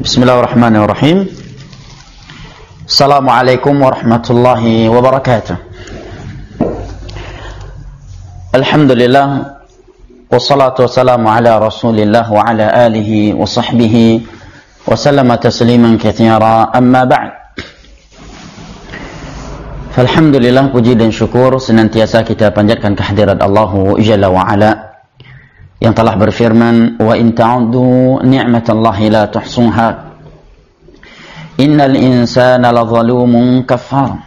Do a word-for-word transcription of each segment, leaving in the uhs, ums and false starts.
Bismillahirrahmanirrahim. Assalamualaikum warahmatullahi wabarakatuh. Alhamdulillah, wassalatu wassalamu ala rasulillah wa ala alihi wa sahbihi wa sallama tasliman katsira, amma ba'd. Alhamdulillah, puji dan syukur senantiasa kita panjatkan kehadirat Allah Jalla wa Ala yang telah berfirman, wa in ta'uddu ni'matallahi la tuhsuha innal insana lazalumun kafar.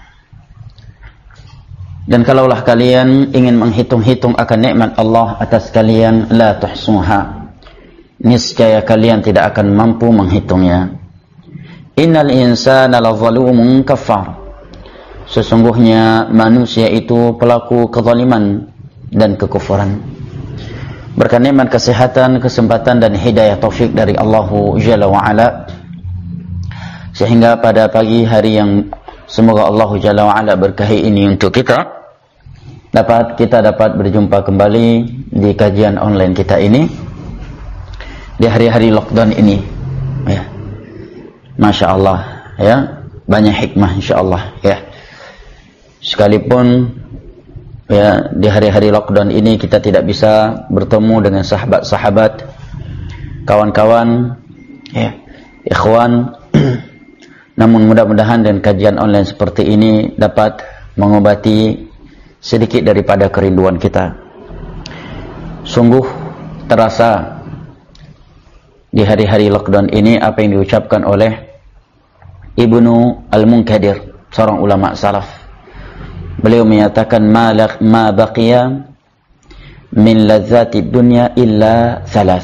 Dan kalaulah kalian ingin menghitung-hitung akan nikmat Allah atas kalian, la tuhsuha, niscaya kalian tidak akan mampu menghitungnya. Innal insana lazalumun kafar, sesungguhnya manusia itu pelaku kezaliman dan kekufuran. Berkat nikmat kesehatan, kesempatan dan hidayah taufik dari Allah Jalla wa Ala, sehingga pada pagi hari yang semoga Allah Jalla wa Ala berkahi ini untuk kita, dapat kita dapat berjumpa kembali di kajian online kita ini di hari-hari lockdown ini. Ya, Masya Allah, ya, banyak hikmah insya Allah. Ya, sekalipun ya di hari-hari lockdown ini kita tidak bisa bertemu dengan sahabat-sahabat, kawan-kawan, ya, ikhwan. Namun mudah-mudahan dengan kajian online seperti ini dapat mengobati sedikit daripada kerinduan kita. Sungguh terasa di hari-hari lockdown ini apa yang diucapkan oleh Ibnu Al-Munkadir, seorang ulama salaf. Beliau menyatakan, ma ma baqiya min lazzati dunya illa thalath.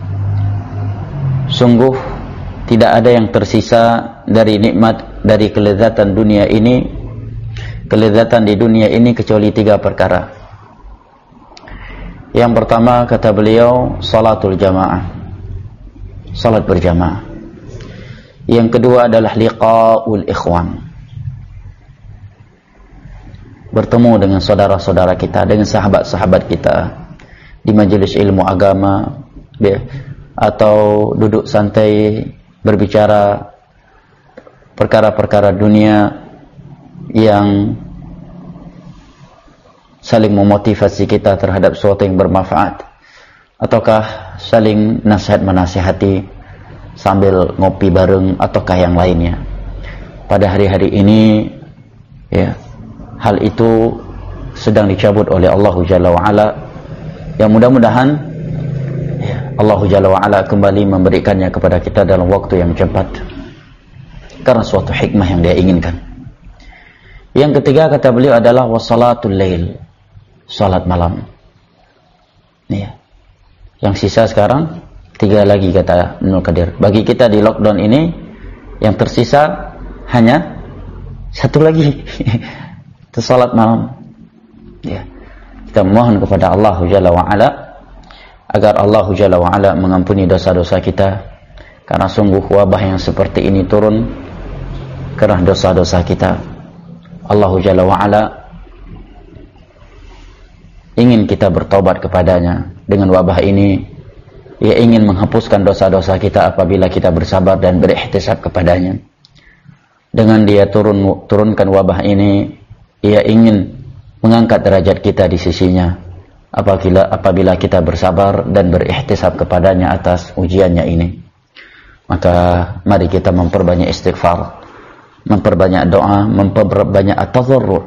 Sungguh tidak ada yang tersisa dari nikmat, dari kelezatan dunia ini, kelezatan di dunia ini kecuali tiga perkara. Yang pertama, kata beliau, salatul jamaah, salat berjamaah. Yang kedua adalah liqa'ul ikhwan, bertemu dengan saudara-saudara kita, dengan sahabat-sahabat kita di majelis ilmu agama, atau duduk santai berbicara perkara-perkara dunia yang saling memotivasi kita terhadap sesuatu yang bermanfaat, ataukah saling nasihat menasihati sambil ngopi bareng, ataukah yang lainnya. Pada hari-hari ini, ya, hal itu sedang dicabut oleh Allah Jalla wa Ala, yang mudah-mudahan Allah Jalla wa Ala kembali memberikannya kepada kita dalam waktu yang cepat, karena suatu hikmah yang dia inginkan. Yang ketiga, kata beliau, adalah wassalatul lail, salat malam. Ya. Yang sisa sekarang tiga lagi, kata Ibnu Qadir. Bagi kita di lockdown ini, yang tersisa hanya satu lagi, itu salat malam. Ya. Kita mohon kepada Allah Jalla wa Ala agar Allah Jalla wa Ala mengampuni dosa-dosa kita, karena sungguh wabah yang seperti ini turun karena dosa-dosa kita. Allah Jalla wa Ala ingin kita bertobat kepadanya dengan wabah ini. Ia ingin menghapuskan dosa-dosa kita apabila kita bersabar dan berihtisab kepadanya. Dengan dia turun turunkan wabah ini, ia ingin mengangkat derajat kita di sisinya apabila apabila kita bersabar dan berihtisab kepadanya atas ujiannya ini. Maka mari kita memperbanyak istighfar, memperbanyak doa, memperbanyak at-tadharru',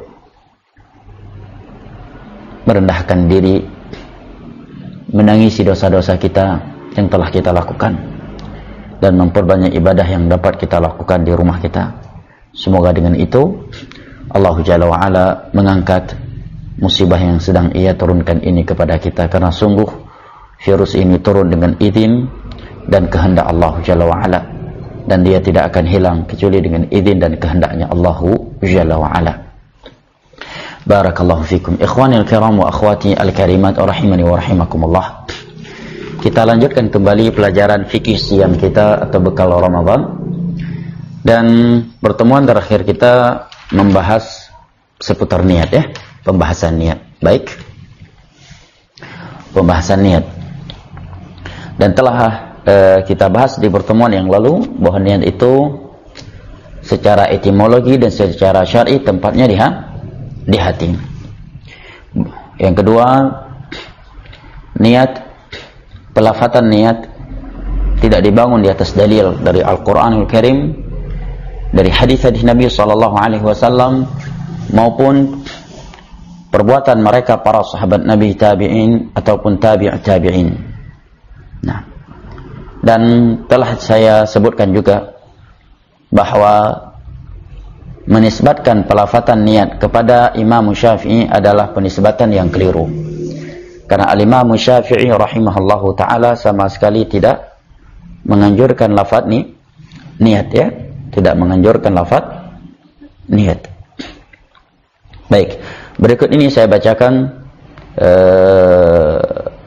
merendahkan diri, menangisi dosa-dosa kita yang telah kita lakukan, dan memperbanyak ibadah yang dapat kita lakukan di rumah kita. Semoga dengan itu Allah Jalla wa Ala mengangkat musibah yang sedang ia turunkan ini kepada kita, karena sungguh virus ini turun dengan izin dan kehendak Allah Jalla wa Ala, dan dia tidak akan hilang kecuali dengan izin dan kehendaknya Allah Jalla wa Ala. Barakallahu fikum ikhwanil kiram wa akhwati al-karimat rahimani wa rahimakumullah. Kita lanjutkan kembali pelajaran fikih siam kita atau bekal Ramadan, dan pertemuan terakhir kita membahas seputar niat, ya. Pembahasan niat. Baik. Pembahasan niat. Dan telah uh, kita bahas di pertemuan yang lalu bahwa niat itu secara etimologi dan secara syar'i tempatnya di, di hati. Yang kedua, niat, pelafatan niat tidak dibangun di atas dalil dari Al-Quranul Karim, dari hadis-hadis Nabi Sallallahu Alaihi Wasallam, maupun perbuatan mereka para sahabat Nabi, tabi'in ataupun tabi' tabi'in. Nah, dan telah saya sebutkan juga bahwa menisbatkan pelafatan niat kepada Imam Syafi'i adalah penisbatan yang keliru. Karena Al-Imam Syafi'i rahimahullahu ta'ala sama sekali tidak menganjurkan lafaz ni, niat ya. Tidak menganjurkan lafaz niat. Baik, berikut ini saya bacakan uh,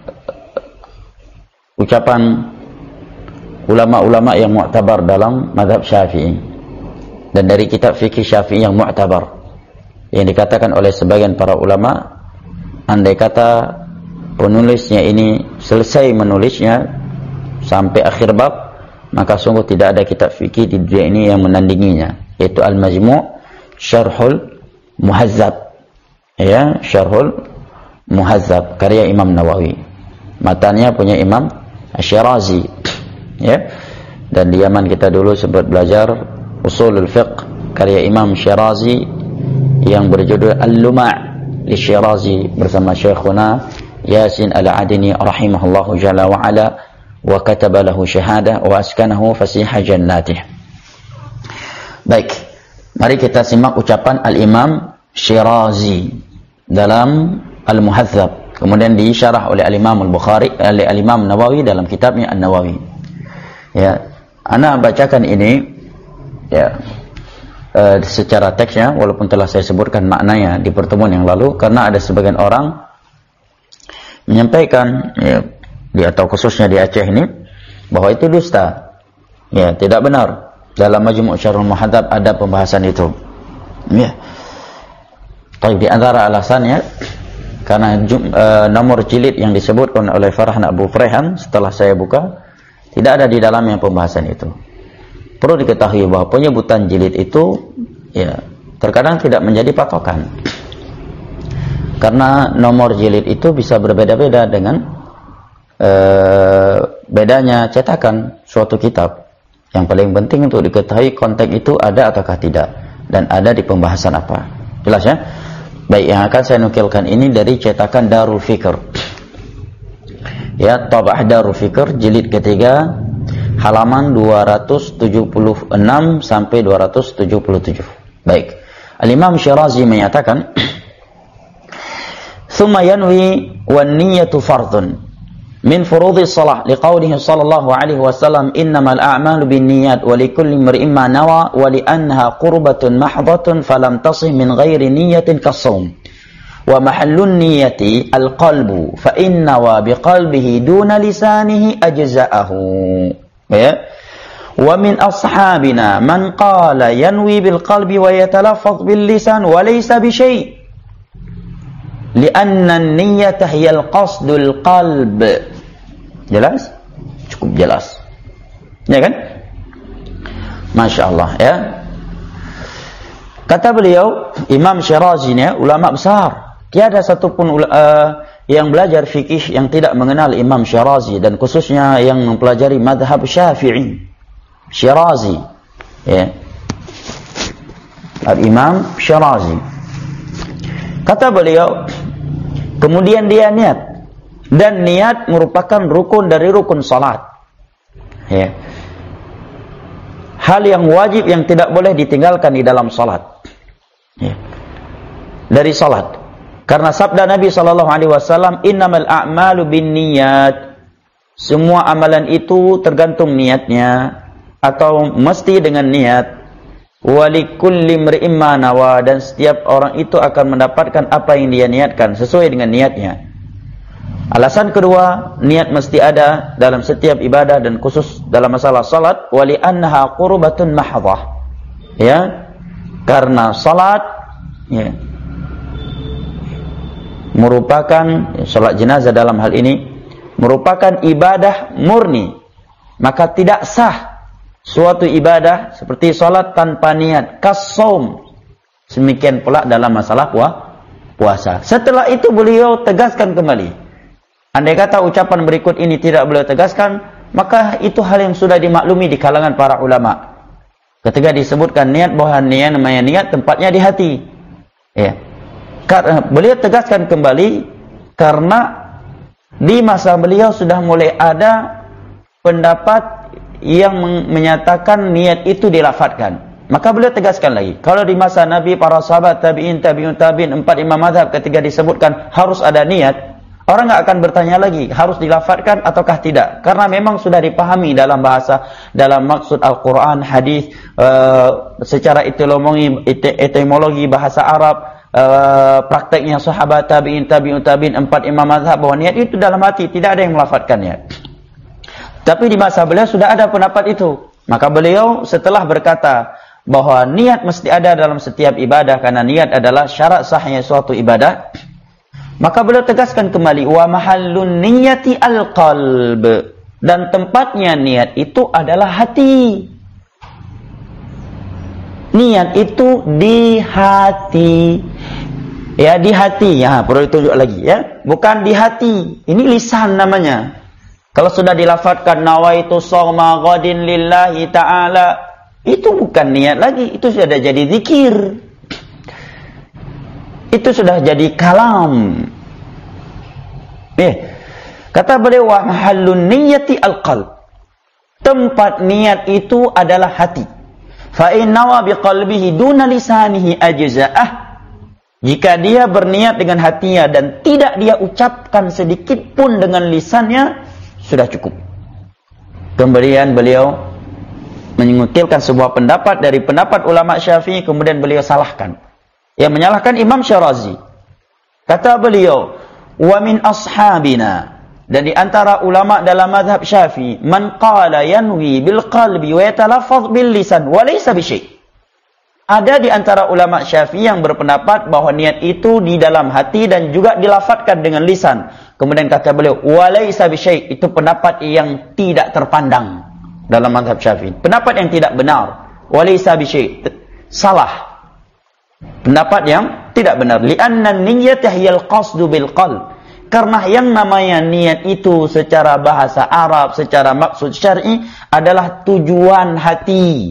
ucapan ulama-ulama yang mu'tabar dalam mazhab Syafi'i dan dari kitab fikih Syafi'i yang mu'tabar, yang dikatakan oleh sebagian para ulama, andai kata penulisnya ini selesai menulisnya sampai akhir bab, maka sungguh tidak ada kitab fikih di dunia ini yang menandinginya, yaitu Al-Majmu' Syarhul Muhazzab, ya, Syarhul Muhazzab karya Imam Nawawi. Matanya punya Imam Asy-Syirazi, ya. Dan di Yaman kita dulu sempat belajar Ushulul Fiqh karya Imam Syirazi yang berjudul Al-Luma' li Syirazi bersama Syekhuna Yasin Al-Adini rahimahullahu jalla wa ala, wa kataba lahu syahadah wa askanahu fasiha jannatih. Baik, mari kita simak ucapan Al-Imam Syirazi dalam Al-Muhadzab, kemudian disyarah oleh Al-Imam Al-Bukhari, oleh Al-Imam Nawawi dalam kitabnya An-Nawawi. Ya, ana bacakan ini ya e, secara teksnya, walaupun telah saya sebutkan maknanya di pertemuan yang lalu, karena ada sebagian orang menyampaikan ya, di atau khususnya di Aceh ini, bahwa itu dusta. Ya, tidak benar. Dalam Majmu' Syarhul Muhadzab ada pembahasan itu. Ya. Tapi di antara alasannya karena jum, e, nomor jilid yang disebutkan oleh Farhan Abu Frehan setelah saya buka tidak ada di dalamnya pembahasan itu. Perlu diketahui bahwa penyebutan jilid itu ya terkadang tidak menjadi patokan. Karena nomor jilid itu bisa berbeda-beda dengan e, bedanya cetakan suatu kitab. Yang paling penting untuk diketahui konteks itu ada ataukah tidak, dan ada di pembahasan apa. Jelas ya? Baik, yang akan saya nukilkan ini dari cetakan Darul Fikr. Ya, Tabah Darul Fikr jilid ketiga halaman dua ratus tujuh puluh enam sampai dua ratus tujuh puluh tujuh. Baik. Al-Imam Syirazi menyatakan, "Tsumma yanwi wan niyyatu fardhun min furudhis shalah liqaulihi sallallahu alaihi wasallam innamal a'malu binniyat wa likulli imrin ma nawa wa li annaha qurbatun mahdhatun falam tasih min ghairi niyyatin kas-shaum wa mahallun niyyati al-qalbu fa inna wa biqalbihi duna lisanihi ajza'ahu." Ya. Wa min ashabina man qala yanwi bil qalbi wa yatalaffaz bil lisan wa laysa bi syai' li'anna an-niyyata hiya al-qasdul qalb. Jelas? Cukup jelas. Ya kan? Masya Allah ya. Kata beliau, Imam Syirazi ini ulama besar. Tiada satupun uh, yang belajar fikih yang tidak mengenal Imam Syirazi, dan khususnya yang mempelajari madhab Syafi'i. Syirazi ya. Al-Imam Syirazi. Kata beliau, kemudian dia niat, dan niat merupakan rukun dari rukun salat. Ya. Hal yang wajib yang tidak boleh ditinggalkan di dalam salat. Ya. Dari salat. Karena sabda Nabi sallallahu alaihi wasallam, "Innamal a'malu binniyat." Semua amalan itu tergantung niatnya atau mesti dengan niat. Wa likulli imri'in ma nawa, dan setiap orang itu akan mendapatkan apa yang dia niatkan sesuai dengan niatnya. Alasan kedua, niat mesti ada dalam setiap ibadah dan khusus dalam masalah salat, wa li annaha qurbatun mahdhah. Ya. Karena salat ya merupakan, salat jenazah dalam hal ini merupakan ibadah murni, maka tidak sah suatu ibadah seperti solat tanpa niat, kas-shaum. Demikian pula dalam masalah puasa. Setelah itu beliau tegaskan kembali. Andai kata ucapan berikut ini tidak beliau tegaskan, maka itu hal yang sudah dimaklumi di kalangan para ulama. Ketika disebutkan niat, bahwa niat namanya niat tempatnya di hati. Ya. Karena beliau tegaskan kembali karena di masa beliau sudah mulai ada pendapat yang menyatakan niat itu dilafadzkan. Maka beliau tegaskan lagi. Kalau di masa Nabi, para sahabat, tabi'in, tabi'un, tabi'in, empat imam mazhab ketika disebutkan harus ada niat, orang enggak akan bertanya lagi harus dilafadzkan ataukah tidak. Karena memang sudah dipahami dalam bahasa, dalam maksud Al-Quran, hadis, uh, secara etimologi, etimologi bahasa Arab, uh, prakteknya sahabat, tabi'in, tabi'un, tabi'in, empat imam mazhab, bahwa niat itu dalam hati, tidak ada yang melafadzkannya. Tapi di masa beliau sudah ada pendapat itu. Maka beliau setelah berkata bahwa niat mesti ada dalam setiap ibadah karena niat adalah syarat sahnya suatu ibadah, maka beliau tegaskan kembali wa mahallun niyati al-qalb, dan tempatnya niat itu adalah hati. Niat itu di hati. Ya, di hati. Ya, perlu ditunjuk lagi ya. Bukan di hati. Ini lisan namanya. Kalau sudah dilafadzkan nawaitu shauma ghadin lillahi ta'ala, itu bukan niat lagi, itu sudah jadi zikir. Itu sudah jadi kalam. Eh, kata beliau wa mahallun niyyati al-qalb. Tempat niat itu adalah hati. Fa in nawa biqalbihi duna lisanihi ajza'ah. Jika dia berniat dengan hatinya dan tidak dia ucapkan sedikit pun dengan lisannya, sudah cukup. Kemudian beliau menyutilkan sebuah pendapat dari pendapat ulama Syafi'i, kemudian beliau salahkan. Yang menyalahkan Imam Syirazi. Kata beliau, wa min ashabina, dan di antara ulama dalam mazhab Syafi'i, man qala yanwi bil qalbi wa yatalaffaz bil lisan wa laysa bi syai'. Ada di antara ulama Syafi'i yang berpendapat bahwa niat itu di dalam hati dan juga dilafadzkan dengan lisan. Kemudian kata beliau, wa laysa bi syai', itu pendapat yang tidak terpandang dalam mazhab Syafi'i. Pendapat yang tidak benar. Wa laysa bi syai', salah. Pendapat yang tidak benar. Li'anna niyyata hiyal qasdu bil qalb. Karena yang namanya niat itu secara bahasa Arab, secara maksud syar'i adalah tujuan hati.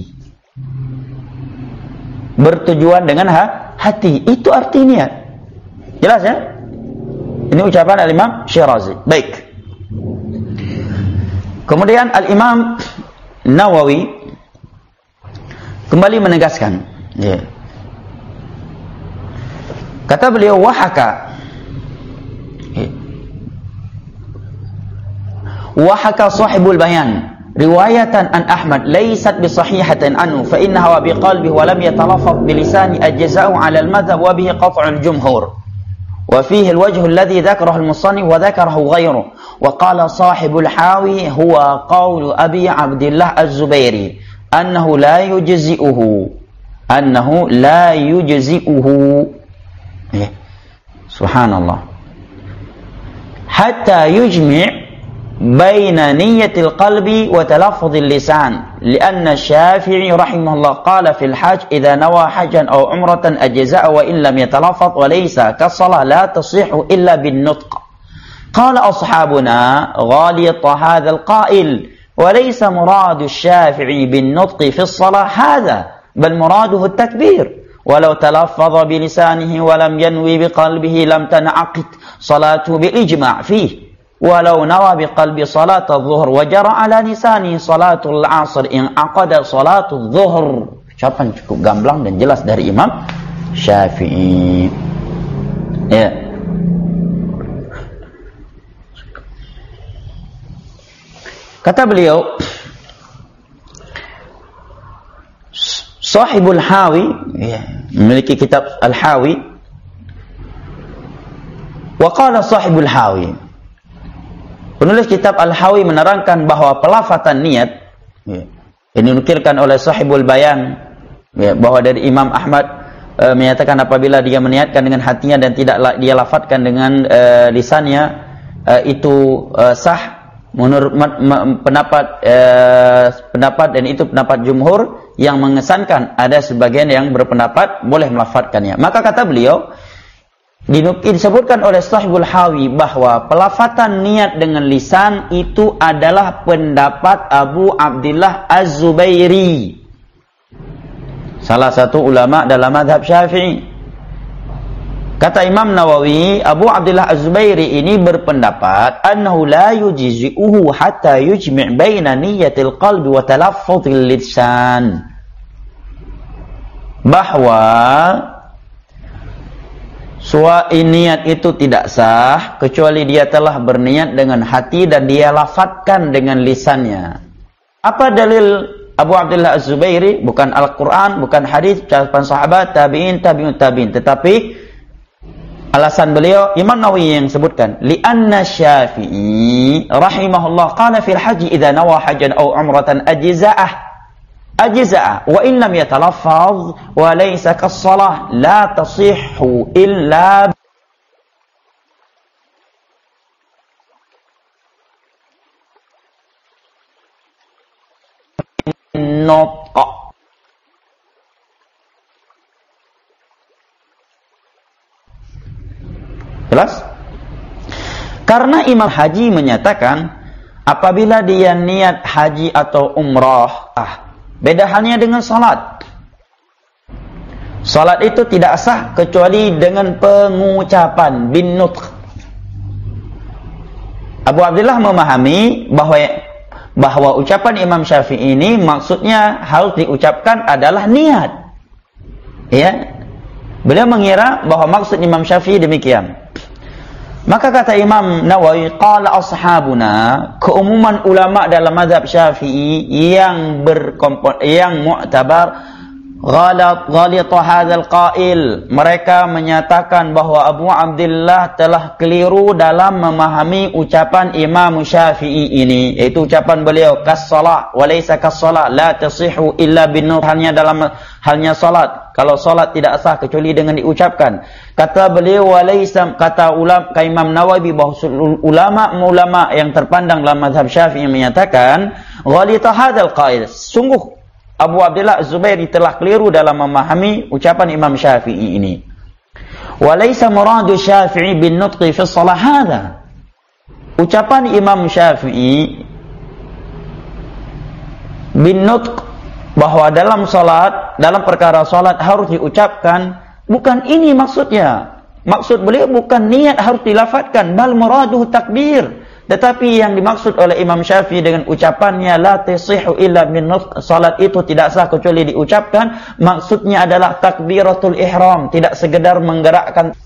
Bertujuan dengan ha? hati. Itu arti niat. Jelas ya? Ini ucapan Al-Imam Syirazi. Baik. Kemudian Al-Imam Nawawi kembali menegaskan. Ya. Kata beliau, wahaka. Ya. Wahaka sahibul bayan. Riwayatan an Ahmad laysat bisahihatin anhu fa innaha bi qalbi wa lam yatalaffaz bi lisani ajza'u 'ala al-madhhab wa bihi qat'u al-jumhur. وفيه الوجه الذي ذكره المصنف وذكره غيره وقال صاحب الحاوي هو قول أبي عبد الله الزبيري أنه لا يجزئه أنه لا يجزئه سبحان الله حتى يجمع بين نية القلب وتلفظ اللسان لأن الشافعي رحمه الله قال في الحج إذا نوى حجا أو عمرة أجزاء وإن لم يتلفظ وليس كالصلاة لا تصح إلا بالنطق. قال أصحابنا غالط هذا القائل وليس مراد الشافعي بالنطق في الصلاة هذا بل مراده التكبير ولو تلفظ بلسانه ولم ينوي بقلبه لم تنعقد صلاته بالإجماع فيه ولو نوى بقلب صلاة الظهر وجرى على لسانه صلاة العصر إن عقد صلاة الظهر. Ucapan cukup gamblang dan jelas dari Imam Syafi'i. Ya. Kata beliau, Sahibul Hawi, ya, memiliki kitab Al-Hawi. Wa qala Sahibul Hawi, penulis kitab Al-Hawi menerangkan bahwa pelafatan niat, ya, ini dinukilkan oleh Sahibul Bayan, ya, bahwa dari Imam Ahmad e, menyatakan apabila dia meniatkan dengan hatinya dan tidak dia lafadzkan dengan e, lisannya, e, itu e, sah. menurut pendapat eh, pendapat dan itu pendapat jumhur yang mengesankan, ada sebagian yang berpendapat boleh melafadzkannya. Maka kata beliau, disebutkan oleh Sahibul Hawi bahwa pelafatan niat dengan lisan itu adalah pendapat Abu Abdillah Az-Zubairi, salah satu ulama dalam mazhab Syafi'i. Kata Imam Nawawi, Abu Abdillah Az-Zubairi ini berpendapat annahu la yujzi'uhu hatta yujmi' baina niyatil qalbi wa talaffuzil lisan, bahwa suai niat itu tidak sah kecuali dia telah berniat dengan hati dan dia lafadzkan dengan lisannya. Apa dalil Abu Abdillah Az-Zubairi? Bukan Al-Quran, bukan hadis, ucapan sahabat, tabi'in, tabi'un tabi'in, tetapi alasan beliau, Imam Nawawi yang sebutkan, li'anna Syafi'i rahimahullah qala fil haji idza nawa hajjan aw umratan ajza'ah ajza'ah wa in lam yatalaffaz wa laysa kas-shalah la tasihhu illa nutq. Jelas? Karena Imam Haji menyatakan apabila dia niat haji atau umrah, ah, beda halnya dengan salat. Salat itu tidak sah kecuali dengan pengucapan bin nutq. Abu Abdullah memahami bahwa bahwa ucapan Imam Syafi'i ini maksudnya harus diucapkan adalah niat. Ya. Beliau mengira bahwa maksud Imam Syafi'i demikian. Maka kata Imam Nawawi, qala ashabuna, keumuman ulama dalam mazhab Syafi'i yang berkompon yang mu'tabar, ghalat ghalita hadzal qail, mereka menyatakan bahwa Abu Abdullah telah keliru dalam memahami ucapan Imam Syafi'i ini, yaitu ucapan beliau kas-shalah wa laysa kas-shalah la tasihhu illa bin nutq, hanya dalam halnya salat. Kalau salat tidak sah kecuali dengan diucapkan. Kata beliau walaysa, kata ulama Imam Nawawi bahwa ulama-ulama yang terpandang dalam mazhab Syafi'i menyatakan ghalita hadzal qail, sungguh Abu Abdillah Az-Zubairi telah keliru dalam memahami ucapan Imam Syafi'i ini. Walaysa muradu Syafi'i bin nutqi fi shalah hadza. Ucapan Imam Syafi'i bin nutq bahwa dalam salat, dalam perkara salat harus diucapkan, bukan ini maksudnya. Maksud beliau bukan niat harus dilafadzkan, bal muraduhu takbir. Tetapi yang dimaksud oleh Imam Syafi'i dengan ucapannya la tasihhu illa bin nutq, salat itu tidak sah kecuali diucapkan, maksudnya adalah takbiratul ihram, tidak sekedar menggerakkan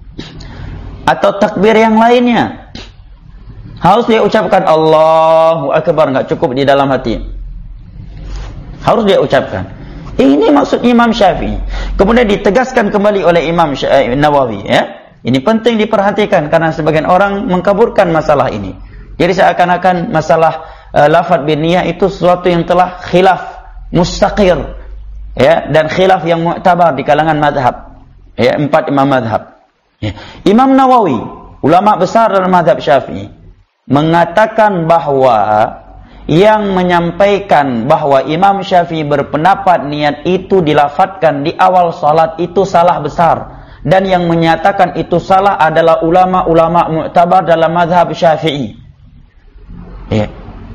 atau takbir yang lainnya. Harus dia ucapkan Allahu Akbar, enggak cukup di dalam hati. Harus dia ucapkan. Ini maksud Imam Syafi'i. Kemudian ditegaskan kembali oleh Imam Nawawi, ya. Ini penting diperhatikan karena sebagian orang mengkaburkan masalah ini. Jadi seakan-akan masalah uh, lafaz bin niyah itu sesuatu yang telah khilaf mustaqir, ya, dan khilaf yang mu'tabar di kalangan mazhab. Ya, empat imam mazhab. Ya. Imam Nawawi, ulama besar dalam mazhab Syafi'i, mengatakan bahwa yang menyampaikan bahwa Imam Syafi'i berpendapat niat itu dilafadzkan di awal salat itu salah besar, dan yang menyatakan itu salah adalah ulama-ulama mu'tabar dalam mazhab Syafi'i. Ya.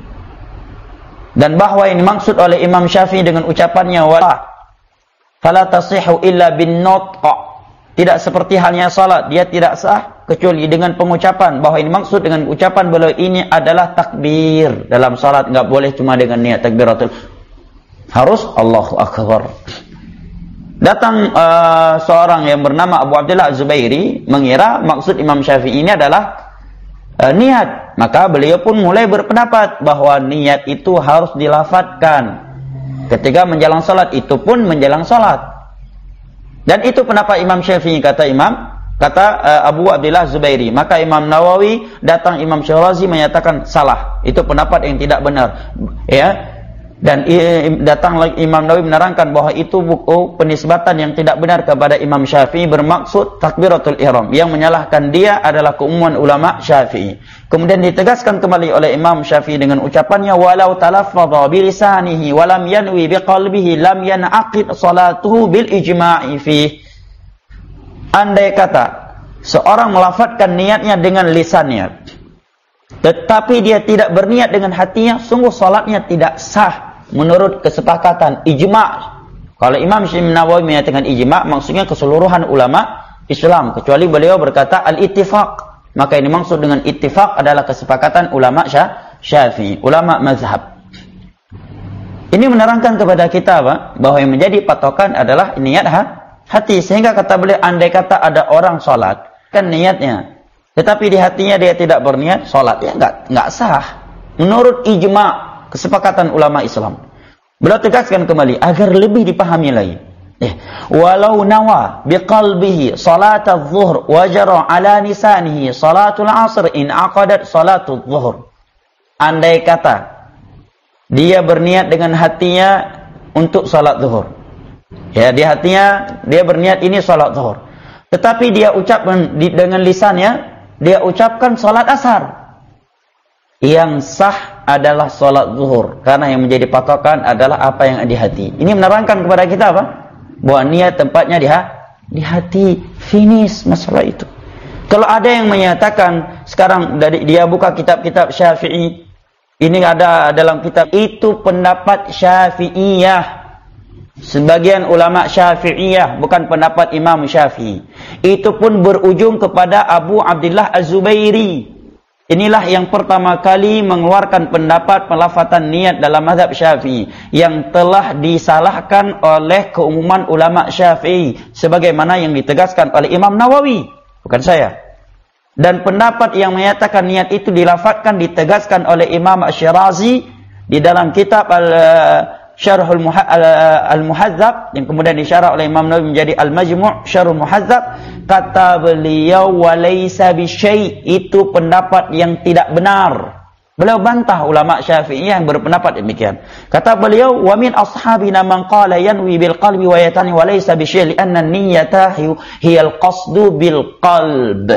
Dan bahwa ini maksud oleh Imam Syafi'i dengan ucapannya wala fala tasihhu illa bin nutq, tidak seperti halnya salat, dia tidak sah kecuali dengan pengucapan, bahwa ini maksud dengan ucapan beliau ini adalah takbir dalam salat, enggak boleh cuma dengan niat takbiratul, harus Allahu Akbar. Datang uh, seorang yang bernama Abu Abdillah Az-Zubairi mengira maksud Imam Syafi'i ini adalah uh, niat, maka beliau pun mulai berpendapat bahwa niat itu harus dilafadzkan ketika menjelang salat, itu pun menjelang salat. Dan itu pendapat Imam Syafi'i, kata Imam Kata uh, Abu Abdillah Zubairi. Maka Imam Nawawi, datang Imam Syirazi menyatakan salah. Itu pendapat yang tidak benar. Ya. Dan datang lagi Imam Nawawi menerangkan bahwa itu buku penisbatan yang tidak benar kepada Imam Syafi'i, bermaksud takbiratul ihram. Yang menyalahkan dia adalah keumuman ulama Syafi'i. Kemudian ditegaskan kembali oleh Imam Syafi'i dengan ucapannya, walau talaffadha bilisanihi walam yanwi biqalbihi lam yanaqid salatuhu bil ijma'i fi. Andai kata seorang melafadzkan niatnya dengan lisannya, tetapi dia tidak berniat dengan hatinya, sungguh salatnya tidak sah menurut kesepakatan ijma'. Kalau Imam Nawawi menyatakan ijma', maksudnya keseluruhan ulama Islam, kecuali beliau berkata al-ittifaq. Maka ini maksud dengan ittifaq adalah kesepakatan ulama Syafi'i, ulama mazhab. Ini menerangkan kepada kita Pak, bahwa yang menjadi patokan adalah niat hati. Sehingga kata beliau, andai kata ada orang sholat, kan niatnya, tetapi di hatinya dia tidak berniat, sholatnya enggak, enggak sah menurut ijma', kesepakatan ulama Islam. Beliau tegaskan kembali agar lebih dipahami lagi. Eh, walau nawa biqalbihi salat adh-dhuhr wa jara ala lisanihi salatul asr in aqadat salatul dhuhr. Andai kata dia berniat dengan hatinya untuk salat zuhur. Ya, di hatinya dia berniat ini salat zuhur. Tetapi dia ucapkan dengan lisannya, dia ucapkan salat asar. Yang sah adalah salat zuhur, karena yang menjadi patokan adalah apa yang ada di hati. Ini menerangkan kepada kita apa? Bahwa niat tempatnya di, ha di hati. Finish masalah itu. Kalau ada yang menyatakan sekarang dari dia buka kitab-kitab Syafi'i, ini ada dalam kitab itu pendapat Syafi'iyah, sebagian ulama Syafi'iyah, bukan pendapat Imam Syafi'i. Itu pun berujung kepada Abu Abdullah Az-Zubairi. Inilah yang pertama kali mengeluarkan pendapat pelafatan niat dalam mazhab Syafi'i, yang telah disalahkan oleh keumuman ulama Syafi'i, sebagaimana yang ditegaskan oleh Imam Nawawi, bukan saya. Dan pendapat yang menyatakan niat itu dilafatkan, ditegaskan oleh Imam Asy-Syirazi di dalam kitab Syarhul Al-Muhadzab, yang kemudian disyarah oleh Imam Nawawi menjadi Al-Majmu' Syarhul Muhadzab. Kata beliau, walaysa bisyai', itu pendapat yang tidak benar. Beliau bantah ulama Syafi'i yang berpendapat demikian. Kata beliau, wa min ashabina man qala yanwi bil qalbi wa yatani walaysa bisyai' li'anna an-niyyata hiya al-qasdu bil qalb.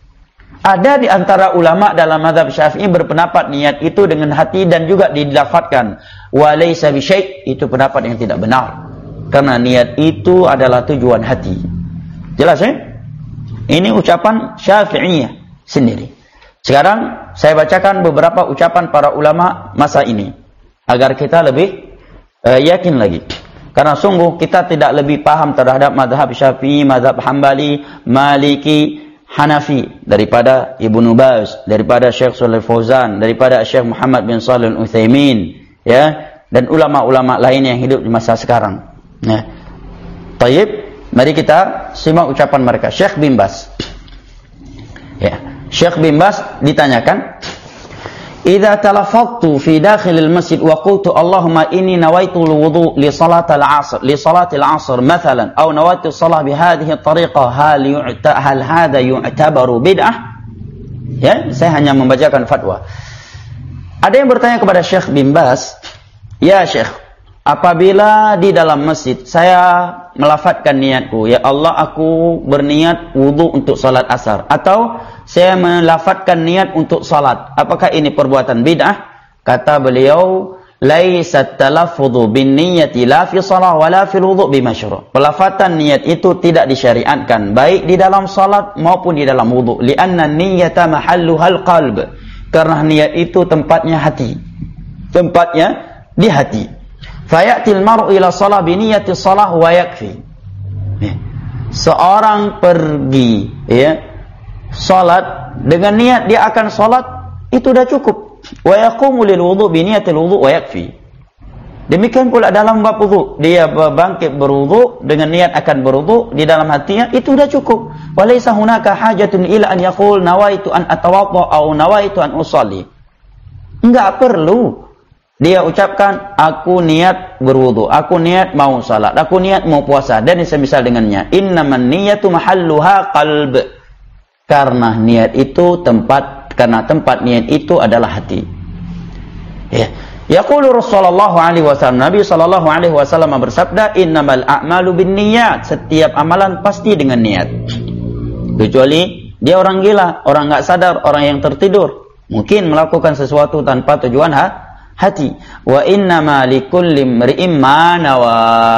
Ada di antara ulama dalam mazhab Syafi'i berpendapat niat itu dengan hati dan juga dilafatkan. Walaysa bisyai', itu pendapat yang tidak benar, karena niat itu adalah tujuan hati. Jelas ya? Ini ucapan Syafi'iyah sendiri. Sekarang saya bacakan beberapa ucapan para ulama masa ini agar kita lebih uh, yakin lagi. Karena sungguh kita tidak lebih paham terhadap mazhab Syafi'i, mazhab Hambali, Maliki, Hanafi daripada Ibnu Baz, daripada Syekh Shalih Fauzan, daripada Syekh Muhammad bin Shalih Al-Utsaimin, ya, dan ulama-ulama lain yang hidup di masa sekarang. Nah, tayyib, mari kita simak ucapan mereka. Syekh bin Baz. Ya, Syekh bin Baz ditanyakan, "Idza talaffadtu fi dakhil al-masjid wa qultu Allahumma inni nawaitu al-wudu li salati al-'asr li salati al-'asr mathalan aw nawaitu as-salah bi hadhihi at-tariqah hal yu'ta hal hadha yu'tabaru bid'ah?" Ya, saya hanya membacakan fatwa. Ada yang bertanya kepada Syekh bin Baz, "Ya Syekh, apabila di dalam masjid saya melafatkan niatku, ya Allah aku berniat wudu untuk salat asar, atau saya melafatkan niat untuk salat, apakah ini perbuatan bid'ah?" Kata beliau, "Laisat talaffudhu bin niyyati la fi shalah wa la fi wudu' bimasyru'." Pelafatan niat itu tidak disyariatkan baik di dalam salat maupun di dalam wudu, li'anna niyyata mahalluhal qalb, karena niat itu tempatnya hati. Tempatnya di hati. Fayatil mar'u ila shalah bi niyyati shalah wa yakfi. Seorang pergi ya salat dengan niat dia akan salat, itu sudah cukup. Wa yaqumu lil wudu' bi niyyatil wudu' wa yakfi. Demikian pula dalam bab wudu, dia bangkit berwudu dengan niat akan berwudu di dalam hatinya, itu sudah cukup. Walaysa hunaka hajatun ila an yaqul nawaitu an atawadda aw nawaitu an usalli. Enggak perlu dia ucapkan aku niat berwudu, aku niat mau salat, aku niat mau puasa dan semisal dengannya. Innaman niyyatu mahalluha qalb. Karena niat itu tempat karena tempat niat itu adalah hati. Ya. Yaqulu Rasulullah alaihi wasallam, Nabi sallallahu alaihi wasallam bersabda, innamal a'malu binniyat, setiap amalan pasti dengan niat. Kecuali dia orang gila, orang enggak sadar, orang yang tertidur, mungkin melakukan sesuatu tanpa tujuan ha? hati. Wa innama likulli imri'in ma nawa.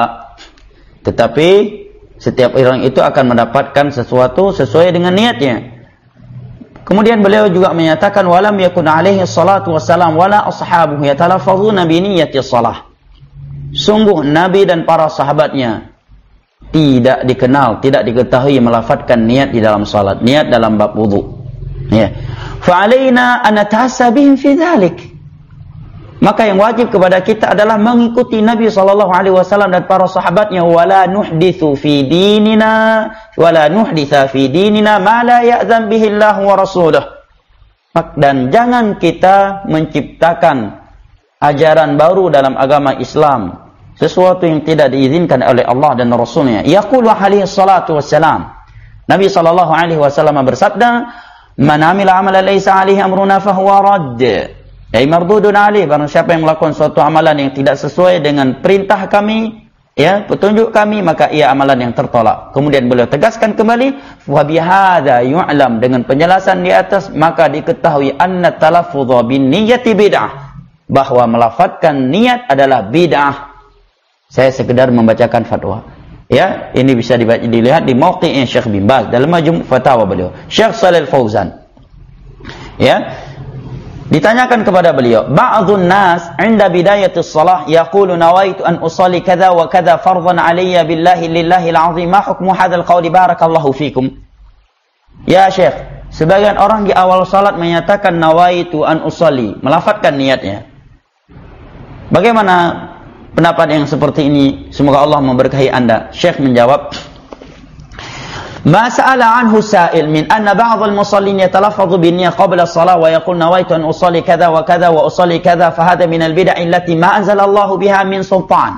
Tetapi setiap orang itu akan mendapatkan sesuatu sesuai dengan niatnya. Kemudian beliau juga menyatakan walam yakun alaihi salatu wassalam wala ashabuhu yatalafazuna bi niyyati shalah. Sungguh Nabi dan para sahabatnya tidak dikenal, tidak diketahui melafadzkan niat di dalam salat, niat dalam bab wudu. Ya. Fa alaina an nata'assa bihim fi dzalik. Maka yang wajib kepada kita adalah mengikuti Nabi sallallahu alaihi wasallam dan para sahabatnya, wala nuhditsu fi dinina wala nuhditsa fi dinina ma la ya'zan bihi Allah wa rasuluh. Dan jangan kita menciptakan ajaran baru dalam agama Islam, sesuatu yang tidak diizinkan oleh Allah dan Rasulnya. Yaqulu alaihi salatu wassalam, Nabi sallallahu alaihi wasallam bersabda, man amila amalan laysa alaihi amruna fahuwa radd. Ya mardudun alih, barang siapa yang melakukan suatu amalan yang tidak sesuai dengan perintah kami, ya, petunjuk kami, maka ia amalan yang tertolak. Kemudian beliau tegaskan kembali, wa bihadza yu'lam, dengan penjelasan di atas maka diketahui anna talaffudz bin niyyati bid'ah, bahwa melafadzkan niat adalah bid'ah. Saya sekedar membacakan fatwa. Ya, ini bisa dilihat di mauqi'nya Syekh bin Baz dalam Majmu' Fatawa beliau. Syekh Shalih Fauzan. Ya. Ditanyakan kepada beliau, ba'dhun nas 'inda bidayatis shalah yaqulu nawaitu an usalli kadza wa kadza fardhan 'alayya billahi lillahi al-'azim, ma hukmu hadzal qawli barakallahu fikum. Ya Syekh, sebagian orang di awal salat menyatakan nawaitu an usalli, melafadzkan niatnya. Bagaimana pendapat yang seperti ini? Semoga Allah memberkahi Anda. Syekh menjawab, ما سأل عنه سائل من أن بعض المصلين يتلفظ بالنية قبل الصلاة ويقول نويت أن أصلي كذا وكذا وأصلي كذا فهذا من البدع التي ما أنزل الله بها من سلطان.